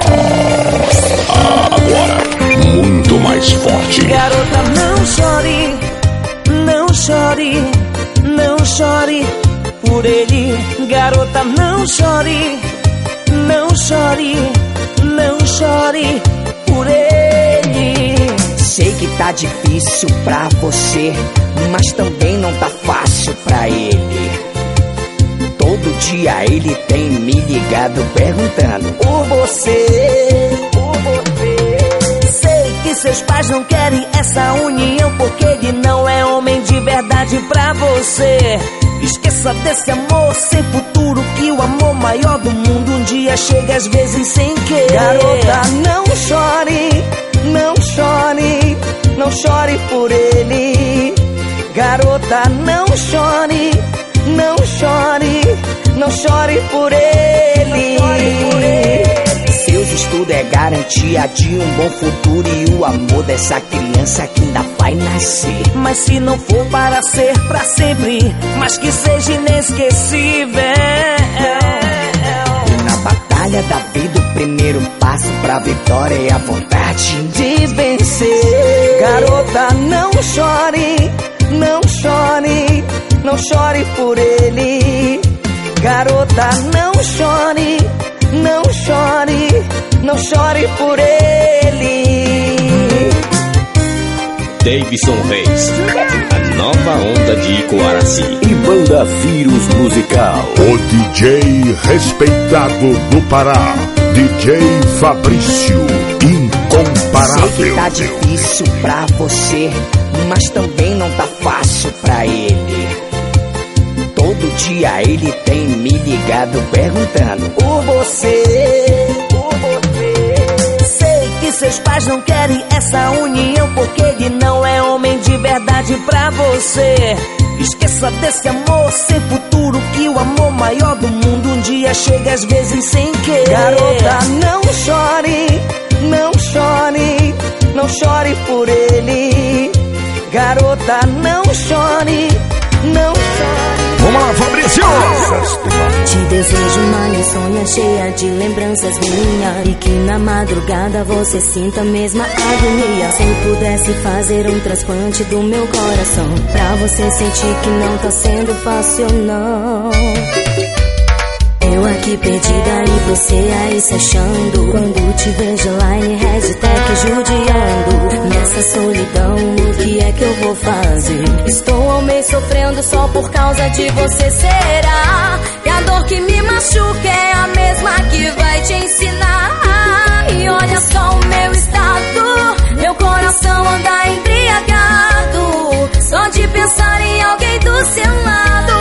S1: Agora, muito mais forte.
S5: Garota, não chore, não chore, não chore por ele. Garota, não chore, não chore, não chore por ele. Sei que tá difícil pra você, mas também não tá fácil pra ele. Todo dia ele tem me ligado perguntando por você, por você. Sei que seus pais não querem essa união, porque ele não é homem de verdade pra você. Esqueça desse amor sem futuro, que o amor maior do mundo um dia chega às vezes sem querer. Garota, não chore, não chore, não chore por ele. Garota, não chore, não chore, não chore por ele. Seus estudos é garantia de um bom futuro e o amor dessa criança que ainda vai nascer. Mas se não for para ser pra sempre, mas que seja inesquecível. Na batalha da vida o primeiro passo pra vitória é a vontade de vencer. Garota, não chore, não chore, não chore por ele. Garota, não chore, não chore, não chore por ele.
S11: Davidson Reis, a nova onda de Icoaraci.
S1: E Banda Vírus Musical. O D J respeitado do Pará, D J Fabrício, incomparável.
S5: Sei que tá difícil pra você, mas também não tá fácil pra ele. Todo dia ele tem me ligado perguntando por você, por você. Sei que seus pais não querem essa união, porque ele não é homem de verdade pra você. Esqueça desse amor sem futuro, que o amor maior do mundo um dia chega às vezes sem querer. Garota, não chore, não chore, não chore por ele. Garota, não chore,
S8: não chore.
S2: Vamos lá, Fabrício!
S3: Te desejo uma insônia cheia de lembranças minha, e que na madrugada você sinta a mesma agonia. Se eu pudesse fazer um transplante do meu coração, pra você sentir que não tá sendo fácil não. Eu aqui perdida e você aí se achando. Quando te vejo online, hashtag judiando. Nessa solidão, o que é que eu vou fazer? Estou ao mês sofrendo só por causa de você. Será que a dor que me machuca é a mesma que vai te ensinar? E olha só o meu estado, meu coração anda embriagado, só de pensar em alguém do seu lado.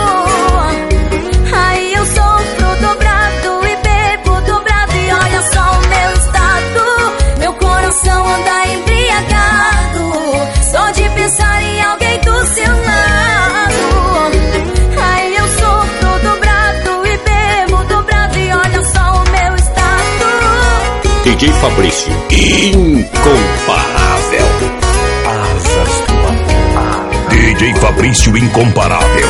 S3: Aí eu sofro dobrado e bebo dobrado. E olha só o meu estado, meu coração anda embriagado, só de pensar em alguém do seu lado. Aí eu sofro dobrado e bebo dobrado. E olha só o meu estado.
S11: D J Fabrício, incomparável.
S2: Asas do amor. D J Fabrício, incomparável.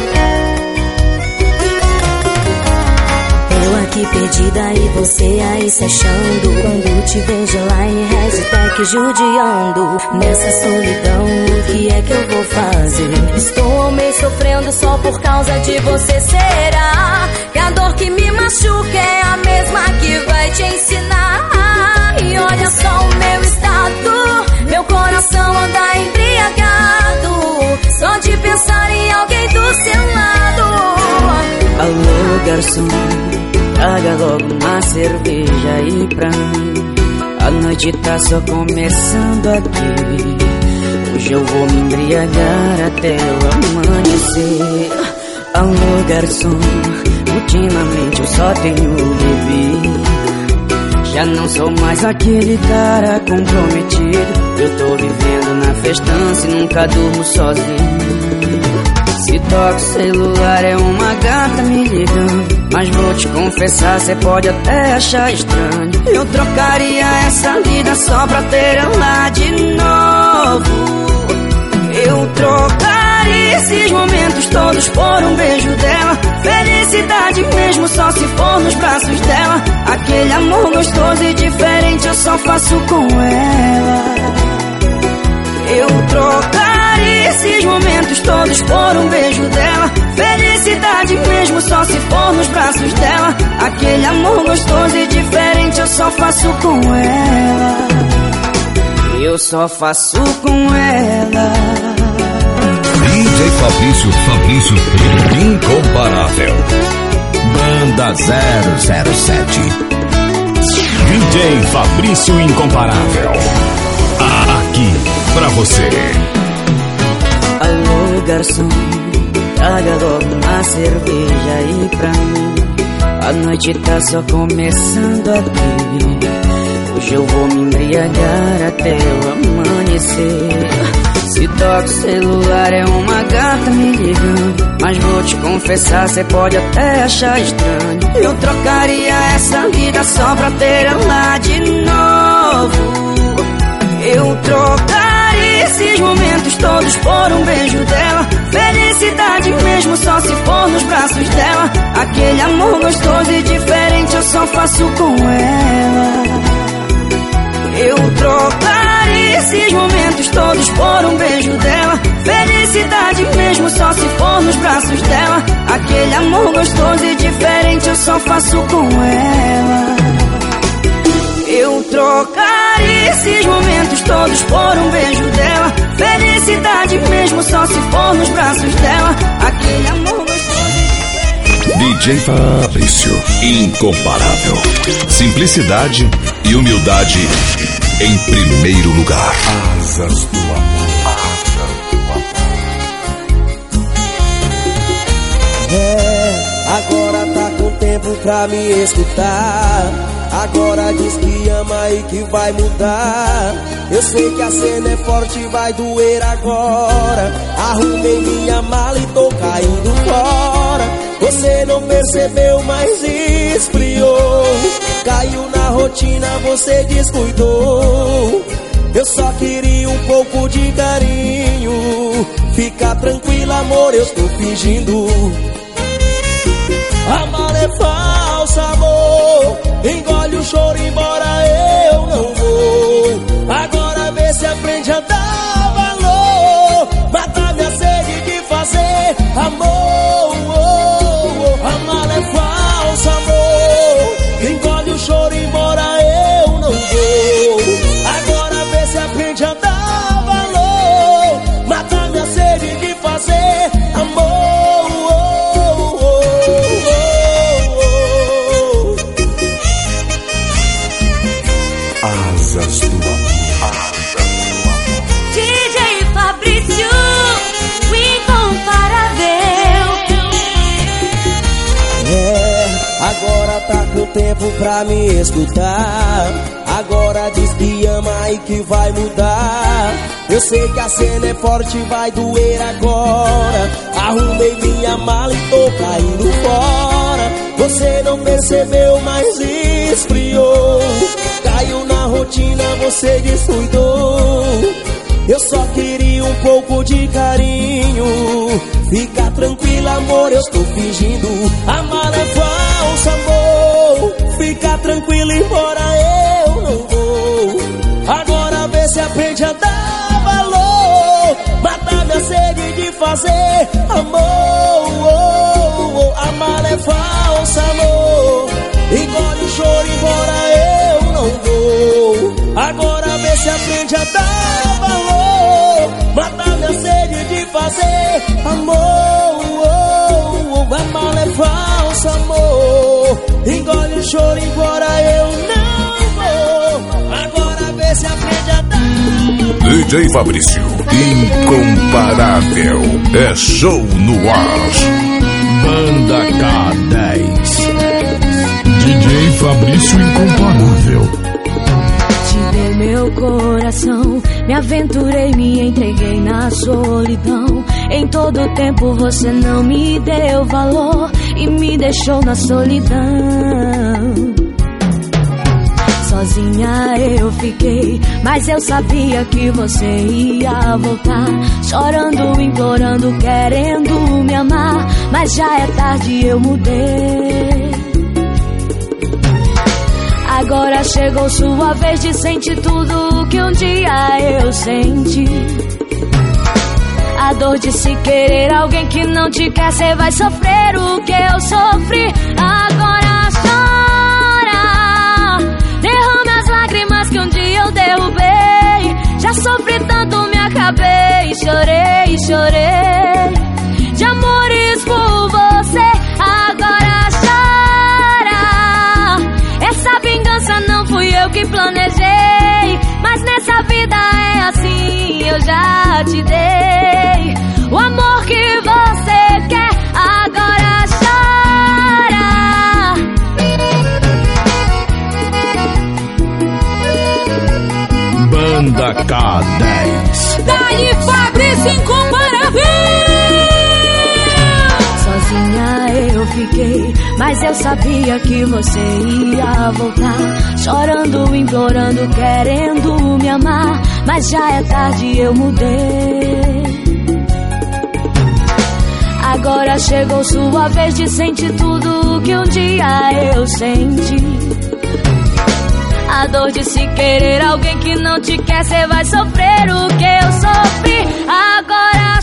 S3: Aqui perdida e você aí se achando. Quando te vejo online, hashtag judiando. Nessa solidão, o que é que eu vou fazer? Estou ao mês sofrendo só por causa de você. Será que a dor que me machuca é a mesma que vai te ensinar? E olha só o meu estado, meu coração anda embriagado, só de pensar em alguém do seu lado.
S5: Alô, garçom, traga logo uma cerveja aí pra mim. A noite tá só começando aqui. Hoje eu vou me embriagar até o amanhecer. Alô, garçom, ultimamente eu só tenho bebido. Já não sou mais aquele cara comprometido. Eu tô vivendo na festança e nunca durmo sozinho. Se toca o celular é uma gata me ligando, mas vou te confessar, cê pode até achar estranho. Eu trocaria essa vida só pra ter ela de novo. Eu trocaria esses momentos todos por um beijo dela. Felicidade mesmo só se for nos braços dela. Aquele amor gostoso e diferente eu só faço com ela. Eu trocaria esses momentos todos por um beijo dela. Felicidade mesmo só se for nos braços dela. Aquele amor gostoso e diferente eu só faço com ela. Eu só faço com ela.
S1: D J Fabrício, Fabrício, incomparável. Banda zero zero sete.
S2: D J Fabrício, incomparável. Aqui pra você.
S5: Alô, garçom, traga logo uma cerveja aí pra mim. A noite tá só começando aqui. Hoje eu vou me embriagar até o amanhecer. Se toca o celular é uma gata me ligando, mas vou te confessar, cê pode até achar estranho. Eu trocaria essa vida só pra ter ela de novo. Eu trocaria esses momentos todos por um beijo dela. Felicidade mesmo só se for nos braços dela. Aquele amor gostoso e diferente eu só faço com ela. Eu trocaria esses momentos todos por um beijo dela. Felicidade mesmo só se for nos braços dela. Aquele amor gostoso e diferente eu só faço com ela. Eu trocaria esses momentos todos por um beijo dela. Felicidade mesmo só se for nos braços dela. Aquele amor gostoso.
S1: D J Fabrício, incomparável. Simplicidade e humildade em primeiro lugar.
S2: Asas do amor. Asas do amor.
S12: É, agora tá com tempo pra me escutar. Agora diz que ama e que vai mudar. Eu sei que a cena é forte e vai doer agora. Arrumei minha mala e tô caindo fora. Você não percebeu, mas esfriou. Caiu na rotina, você descuidou. Eu só queria um pouco de carinho. Fica tranquila, amor, eu estou fingindo. Amar é falso, amor. Engole o choro, embora eu não vou. Agora vê se aprende a dar valor. Mata minha sede de fazer amor. Amar é falso, amor. Engole o choro, embora eu não vou. Agora vê se aprende a dar valor. Mata minha sede de fazer amor.
S1: Asas do amor.
S7: D J Fabrício, o incomparável.
S12: É, agora tá com tempo pra me escutar. Agora diz que ama e que vai mudar. Eu sei que a cena é forte, vai doer agora. Arrumei minha mala e tô caindo fora. Você não percebeu, mas esfriou. Caiu na rotina, você descuidou. Eu só queria um pouco de carinho. Fica tranquila, amor, eu estou fingindo. Amar é falso, amor. Fica tranquila, embora eu não vou. Agora vê se aprende a dar valor. Mata minha sede de fazer amor. Amar é falso, amor. Engole o choro, embora eu não vou. Agora vê se aprende a dar valor. Mata minha sede de fazer amor. Amar é falso, amor. Engole o choro, embora eu não vou. Agora vê se aprende a dar valor.
S1: D J Fabrício, incomparável. É show no ar.
S4: Banda K dez. D J Fabrício incomparável.
S3: Te dei meu coração, me aventurei, me entreguei na solidão. Em todo tempo você não me deu valor e me deixou na solidão. Sozinha eu fiquei, mas eu sabia que você ia voltar. Chorando, implorando, querendo me amar, mas já é tarde, eu mudei. Agora chegou sua vez de sentir tudo que um dia eu senti. A dor de se querer alguém que não te quer, cê vai sofrer o que eu sofri. Agora chora, derrame as lágrimas que um dia eu derrubei. Já sofri tanto, me acabei, chorei, chorei de amores por você. Agora chora, essa vingança não fui eu que planejei, mas nessa vida é assim, eu já te dei o amor que você quer. Agora chora.
S4: Banda K dez.
S6: Daí Fabrício incomparável.
S3: Sozinha eu fiquei, mas eu sabia que você ia voltar. Chorando, implorando, querendo me amar, mas já é tarde, eu mudei. Agora chegou sua vez de sentir tudo que um dia eu senti. A dor de se querer alguém que não te quer, cê vai sofrer o que eu sofri. Agora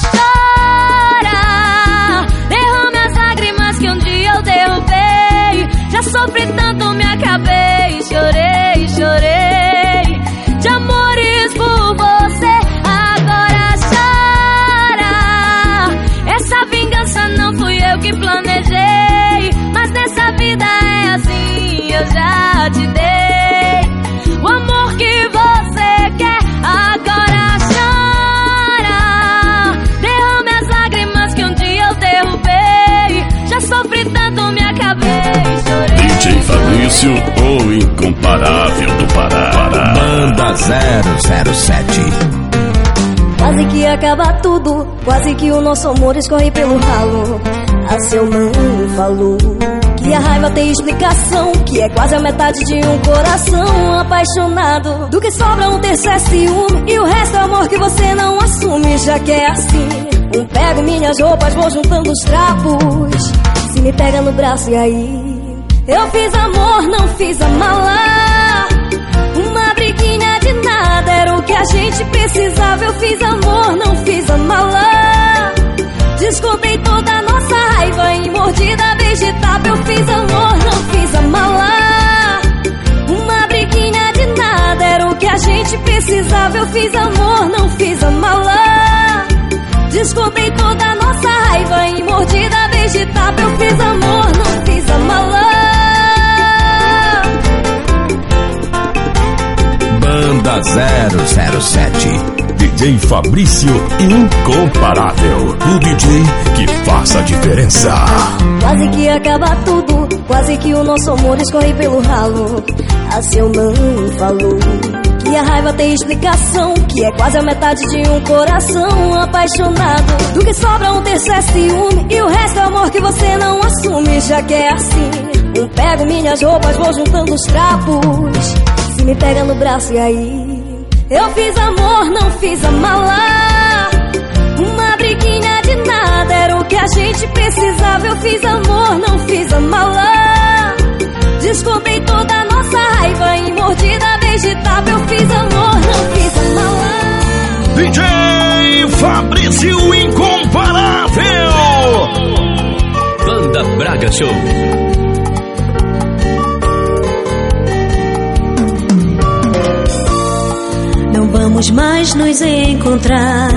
S3: chora, derrame as lágrimas que um dia eu derrubei. Já sofri tanto, me acabei, chorei, chorei de amores por você. Agora chora, essa vingança não fui eu que planejei, mas nessa vida é assim, eu já te dei o amor que você quer. Agora chora, derrame as lágrimas que um dia eu derrubei. Já sofri tanto, me acabei, chorei.
S1: D J Fabrício, o incomparável do Pará. Banda zero zero sete.
S3: Quase que acaba tudo, quase que o nosso amor escorre pelo ralo. A seu não falou que a raiva tem explicação, que é quase a metade de um coração apaixonado. Do que sobra um terço é ciúme, e o resto é amor que você não assume. Já que é assim, Não pego minhas roupas, vou juntando os trapos. Se me pega no braço e aí? Eu fiz amor, não fiz a mala. Uma briguinha de nada era o que a gente precisava. Eu fiz amor, não fiz a mala. Descontei toda a nossa raiva em mordida, beijo e tapa. Eu fiz amor, não fiz a mala. Uma briguinha de nada era o que a gente precisava. Eu fiz amor, não fiz a mala. Descontei toda a nossa raiva em mordida, beijo e tapa. Eu fiz amor, não fiz a mala.
S1: Banda zero zero sete, D J Fabrício incomparável, o D J que faz a diferença.
S3: Quase que acaba tudo, quase que o nosso amor escorre pelo ralo. Assim eu não falou que a raiva tem explicação, que é quase a metade de um coração apaixonado. Do que sobra um terço é ciúme e o resto é amor que você não assume. Já que é assim, não pego minhas roupas, vou juntando os trapos. Se me pega no braço e aí? Eu fiz amor, não fiz a mala. Uma briguinha de nada era o que a gente precisava. Eu fiz amor, não fiz a mala. Descontei toda a nossa raiva em mordida, beijo e tapa. Eu fiz amor, não fiz a mala.
S2: D J Fabrício incomparável.
S11: Banda Braga Show.
S3: Não vamos mais nos encontrar.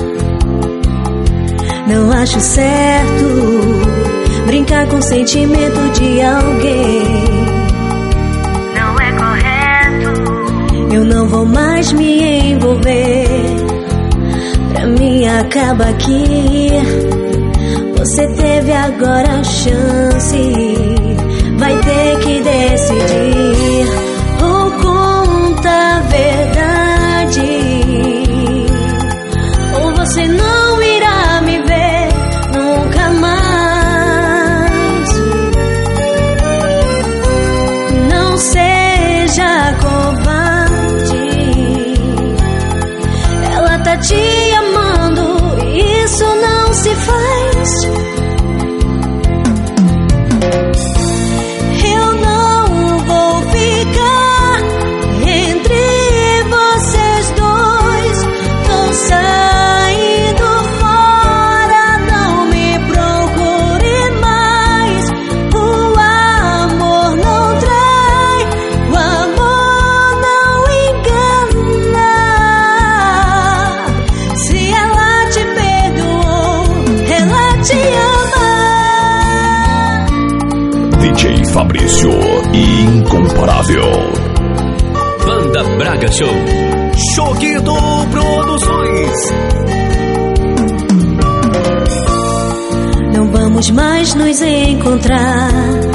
S3: Não acho certo brincar com o sentimento de alguém. Não é correto. Eu não vou mais me envolver. Pra mim acaba aqui. Você teve agora a chance. Vai ter que decidir. Ou conta a verdade, ou você não irá me ver nunca mais. Não seja covarde. Ela tá te amando, isso não se faz. Eu não vou ficar entre vocês dois. Tô saindo fora, não me procure mais. O amor não trai, o amor não engana. Se ela te perdoou, ela te ama.
S1: D J Fabrício incomparável.
S11: Banda Braga Show.
S2: Choquito Produções.
S3: Não vamos mais nos encontrar.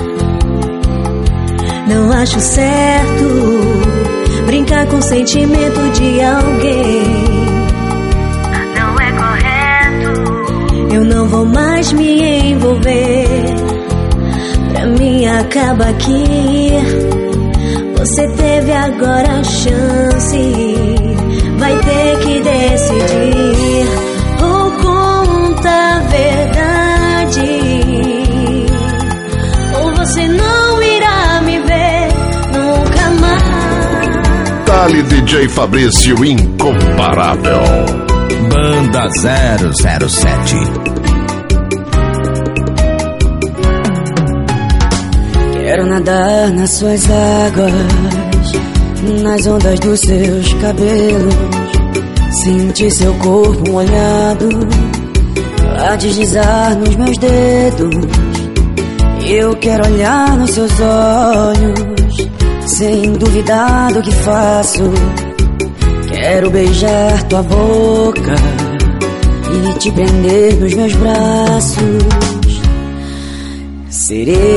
S3: Não acho certo brincar com o sentimento de alguém. Não é correto. Eu não vou mais me envolver. Pra mim acaba aqui. Você teve agora a chance. Vai ter que decidir. Ou conta a verdade, ou você não irá me ver nunca mais.
S1: Dali D J Fabrício incomparável. Banda zero zero sete.
S5: Quero nadar nas suas águas, nas ondas dos seus cabelos, sentir seu corpo molhado a deslizar nos meus dedos. Eu quero olhar nos seus olhos sem duvidar do que faço. Quero beijar tua boca e te prender nos meus braços. Sereia,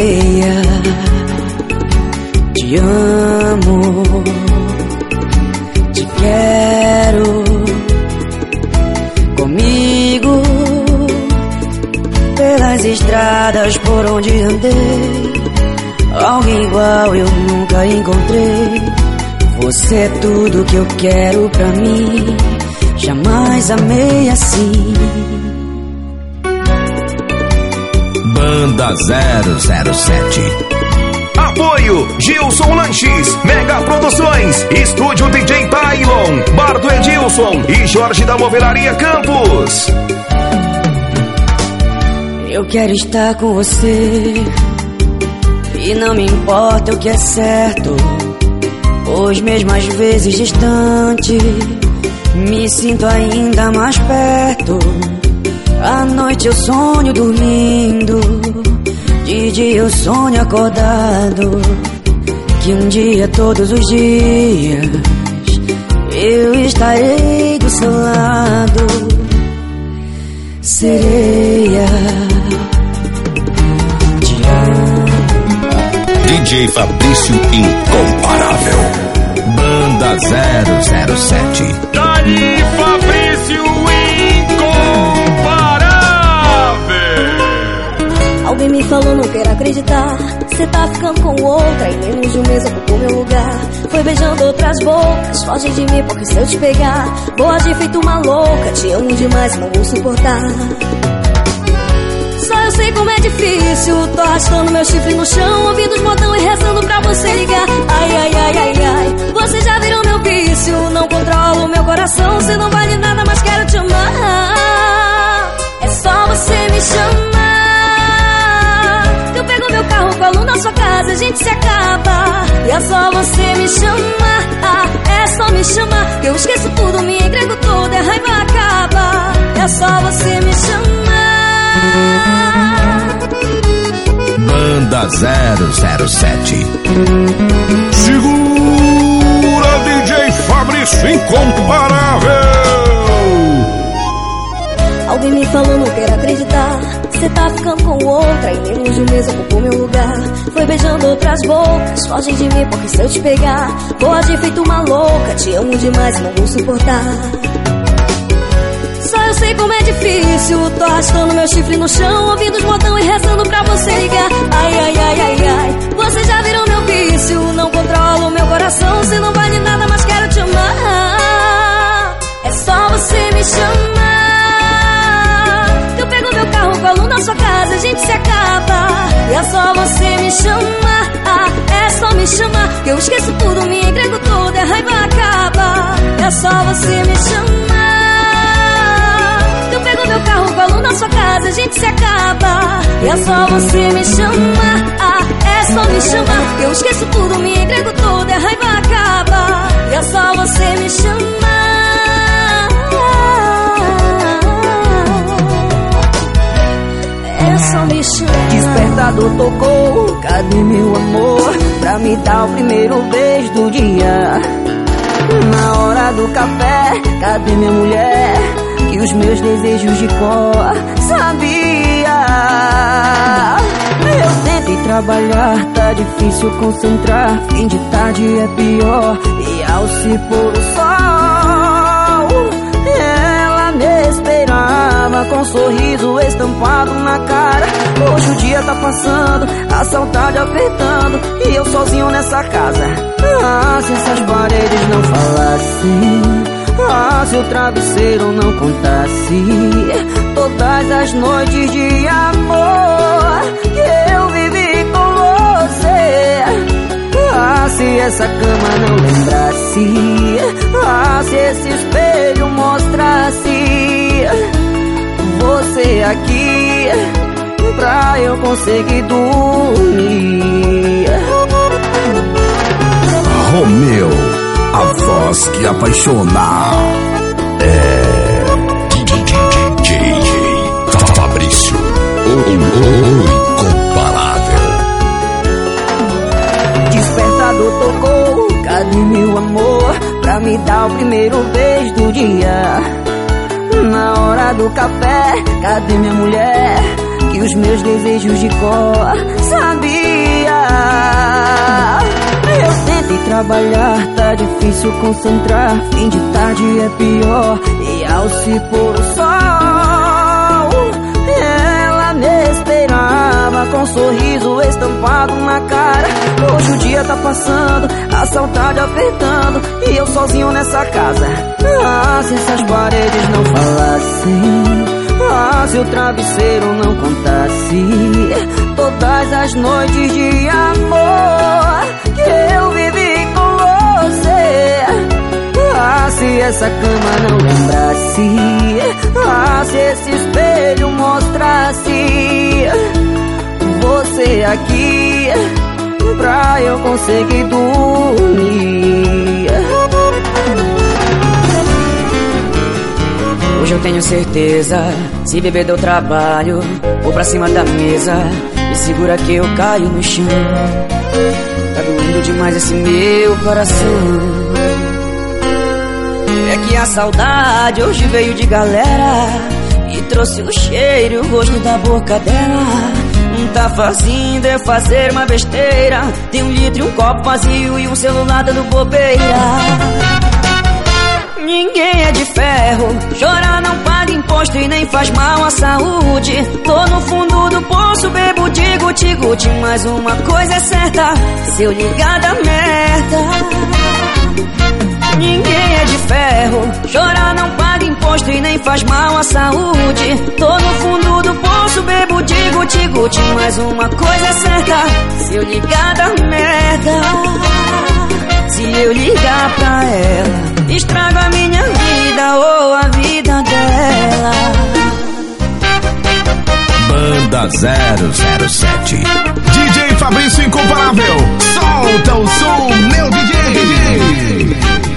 S5: te amo, te quero comigo pelas estradas por onde andei. Alguém igual eu nunca encontrei. Você é tudo que eu quero pra mim. jamais amei assim.
S1: Banda zero zero sete.
S2: Apoio Gilson Lanches, Mega Produções, Estúdio D J Tylon, Bar do Edilson e Jorge da Movelaria Campos.
S5: Eu quero estar com você e não me importa o que é certo, pois mesmo às vezes distante me sinto ainda mais perto. À noite eu sonho dormindo, de dia eu sonho acordado, que um dia, todos os dias, eu estarei do seu lado. Sereia, te amo.
S1: D J Fabrício Incomparável. Banda zero zero sete.
S4: Dali Fabrício Incomparável.
S3: Alguém me falou, não quero acreditar, cê tá ficando com outra, em menos de um mês ocupou meu lugar. Foi beijando outras bocas, foge de mim porque se eu te pegar, vou agir feito uma louca. Te amo demais, não vou suportar. Só eu sei como é difícil, tô arrastando meu chifre no chão, ouvindo os modão e rezando pra você ligar. Ai, ai, ai, ai, ai, você já virou meu vício, não controlo meu coração, você não vale nada, mas quero te amar. É só você me chamar, que eu pego meu carro, colo na sua casa, a gente se acaba. E é só você me chamar, ah, é só me chamar, que eu esqueço tudo, me entrego toda, a raiva acaba. É só você me chamar.
S1: Banda zero zero sete.
S4: Segura D J Fabrício Incomparável.
S3: Alguém me falou, não quero acreditar, cê tá ficando com outra, em menos de um mês ocupou meu lugar. Foi beijando outras bocas, foge de mim porque se eu te pegar, vou agir feito uma louca. Te amo demais, não vou suportar. Só eu sei como é difícil, tô arrastando meu chifre no chão, ouvindo os modão e rezando pra você ligar. Ai, ai, ai, ai, ai, você já virou meu vício, não controlo meu coração, você não vale nada, mas quero te amar. É só você me chamar, que eu pego meu carro, colo na sua casa, a gente se acaba. E é só você me chamar, ah, é só me chamar, que eu esqueço tudo, me entrego toda, a raiva acaba. É só você me chamar, eu pego meu carro, colo na sua casa, a gente se acaba. E é só você me chamar, ah, é só me chamar, que eu esqueço tudo, me entrego toda, a raiva acaba. E é só você me chamar, é só me chamar.
S5: Despertador tocou, cadê meu amor, pra me dar o primeiro beijo do dia? Na hora do café, cadê minha mulher, que os meus desejos de cor sabia? Eu tentei trabalhar, tá difícil concentrar, fim de tarde é pior, e ao se pôr o sol, ela me esperava com um sorriso estampado na cara. Hoje o dia tá passando, a saudade apertando, e eu sozinho nessa casa. Ah, se essas paredes não falassem, ah, se o travesseiro não contasse todas as noites de amor que eu vivi com você. Ah, se essa cama não lembrasse, ah, se esse espelho mostrasse você aqui, pra eu conseguir dormir.
S10: Romeu, a voz que apaixona. É D J Fabrício, o incomparável.
S5: Despertador tocou, cadê meu amor, pra me dar o primeiro beijo do dia? Na hora do café, cadê minha mulher, que os meus desejos de cor sabia? Eu tentei trabalhar, tá difícil concentrar, fim de tarde é pior, e ao se pôr o sol, ela me esperava com com um sorriso estampado na cara. Hoje o dia tá passando, a saudade apertando, e eu sozinho nessa casa. Ah, se essas paredes não falassem, ah, se o travesseiro não contasse todas as noites de amor que eu vivi com você. Ah, se essa cama não lembrasse, ah, se esse espelho mostrasse você aqui pra eu conseguir dormir. Hoje eu tenho certeza, se beber deu trabalho, vou pra cima da mesa e segura que eu caio no chão. Tá doendo demais esse meu coração. É que a saudade hoje veio de galera e trouxe o cheiro e o gosto da boca dela. Não tá fazendo é fazer uma besteira, tem um litro e um copo vazio e um celular dando bobeira. Ninguém é de ferro, chorar não paga imposto e nem faz mal à saúde. Tô no fundo do poço, bebo de guti-guti, mas uma coisa é certa, se eu ligar da merda. Ninguém é de ferro, chorar não paga imposto e nem faz mal à saúde. Tô no fundo do poço, bebo de guti-guti, mas uma coisa é certa, se eu ligar da merda. Se eu ligar pra ela, estrago a minha vida ou a vida dela.
S1: Banda zero zero sete.
S2: D J Fabrício Incomparável, solta o som, meu D J.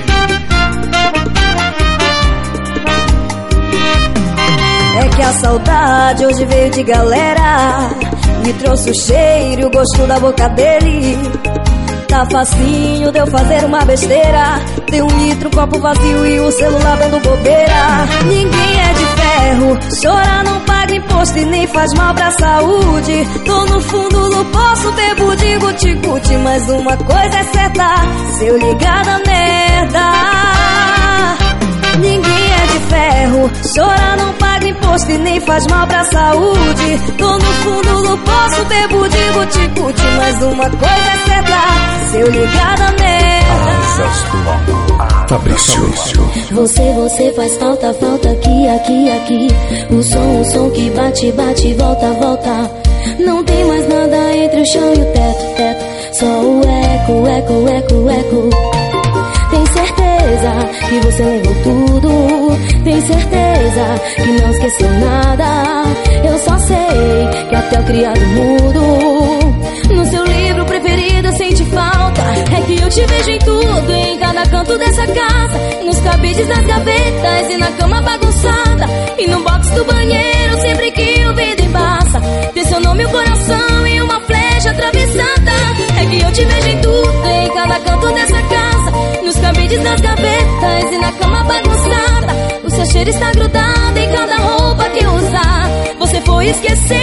S3: É que a saudade hoje veio de galera, me trouxe o cheiro e o gosto da boca dele. Tá facinho de eu fazer uma besteira, tem um litro, um copo vazio e o celular dando bobeira. Ninguém é de ferro, chorar não paga imposto e nem faz mal pra saúde. Tô no fundo do poço, bebo de guti-guti, mas uma coisa é certa, se eu ligar da merda. Ninguém é de ferro, chorar não paga imposto e nem faz mal pra saúde. Tô no fundo do poço, bebo de guti-guti, mas uma coisa é certa, se eu ligar da merda.
S1: Fabrício.
S7: Você, você faz falta, falta aqui, aqui, aqui. O som, o som que bate, bate, volta, volta. Não tem mais nada entre o chão e o teto, teto. Só o eco, eco, eco, eco. Tem certeza que você levou tudo, tem certeza que não esqueceu nada. Eu só sei que até o criado mudo no seu livro preferido sente falta. É que eu te vejo em tudo, em cada canto dessa casa, nos cabides das gavetas e na cama bagunçada, e no box do banheiro sempre que o vidro embaça. Tem seu nome, o coração e uma flecha atravessada. É que eu te vejo em tudo, em cada canto dessa casa, nos cabides das gavetas e na cama bagunçada. O seu cheiro está grudado em cada roupa que usar. Você foi e esqueceu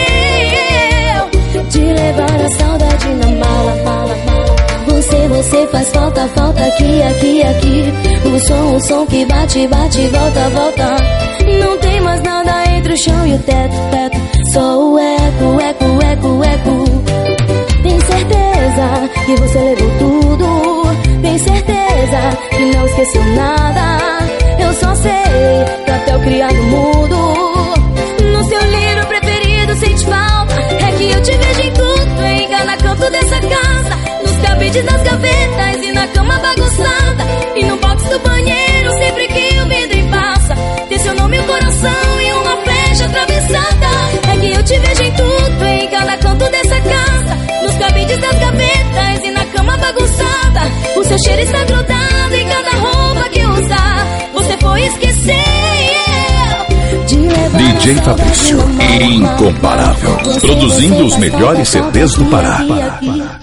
S7: de levar a saudade na mala, mala, mala. Você, você faz falta, falta aqui, aqui, aqui. O som, o som que bate, bate, volta, volta. Não tem mais nada entre o chão e o teto, teto. Só o eco, eco, eco, eco. Tem certeza que você levou tudo, tem certeza que não esqueceu nada. Eu só sei que até o criado mudo no seu livro preferido sente falta. É que eu te vejo em tudo, em cada canto dessa casa, nos cabides das gavetas e na cama bagunçada, e no box do banheiro sempre que o vidro embaça. Tem seu nome, o coração e uma flecha atravessada. É que eu te vejo em tudo, em cada canto dessa casa, nos cabides das gavetas e na cama bagunçada. O seu cheiro está grudado em cada roupa que usar. Você foi esquecer de levar
S1: D J Fabrício, incomparável, produzindo os melhores C Ds do Pará.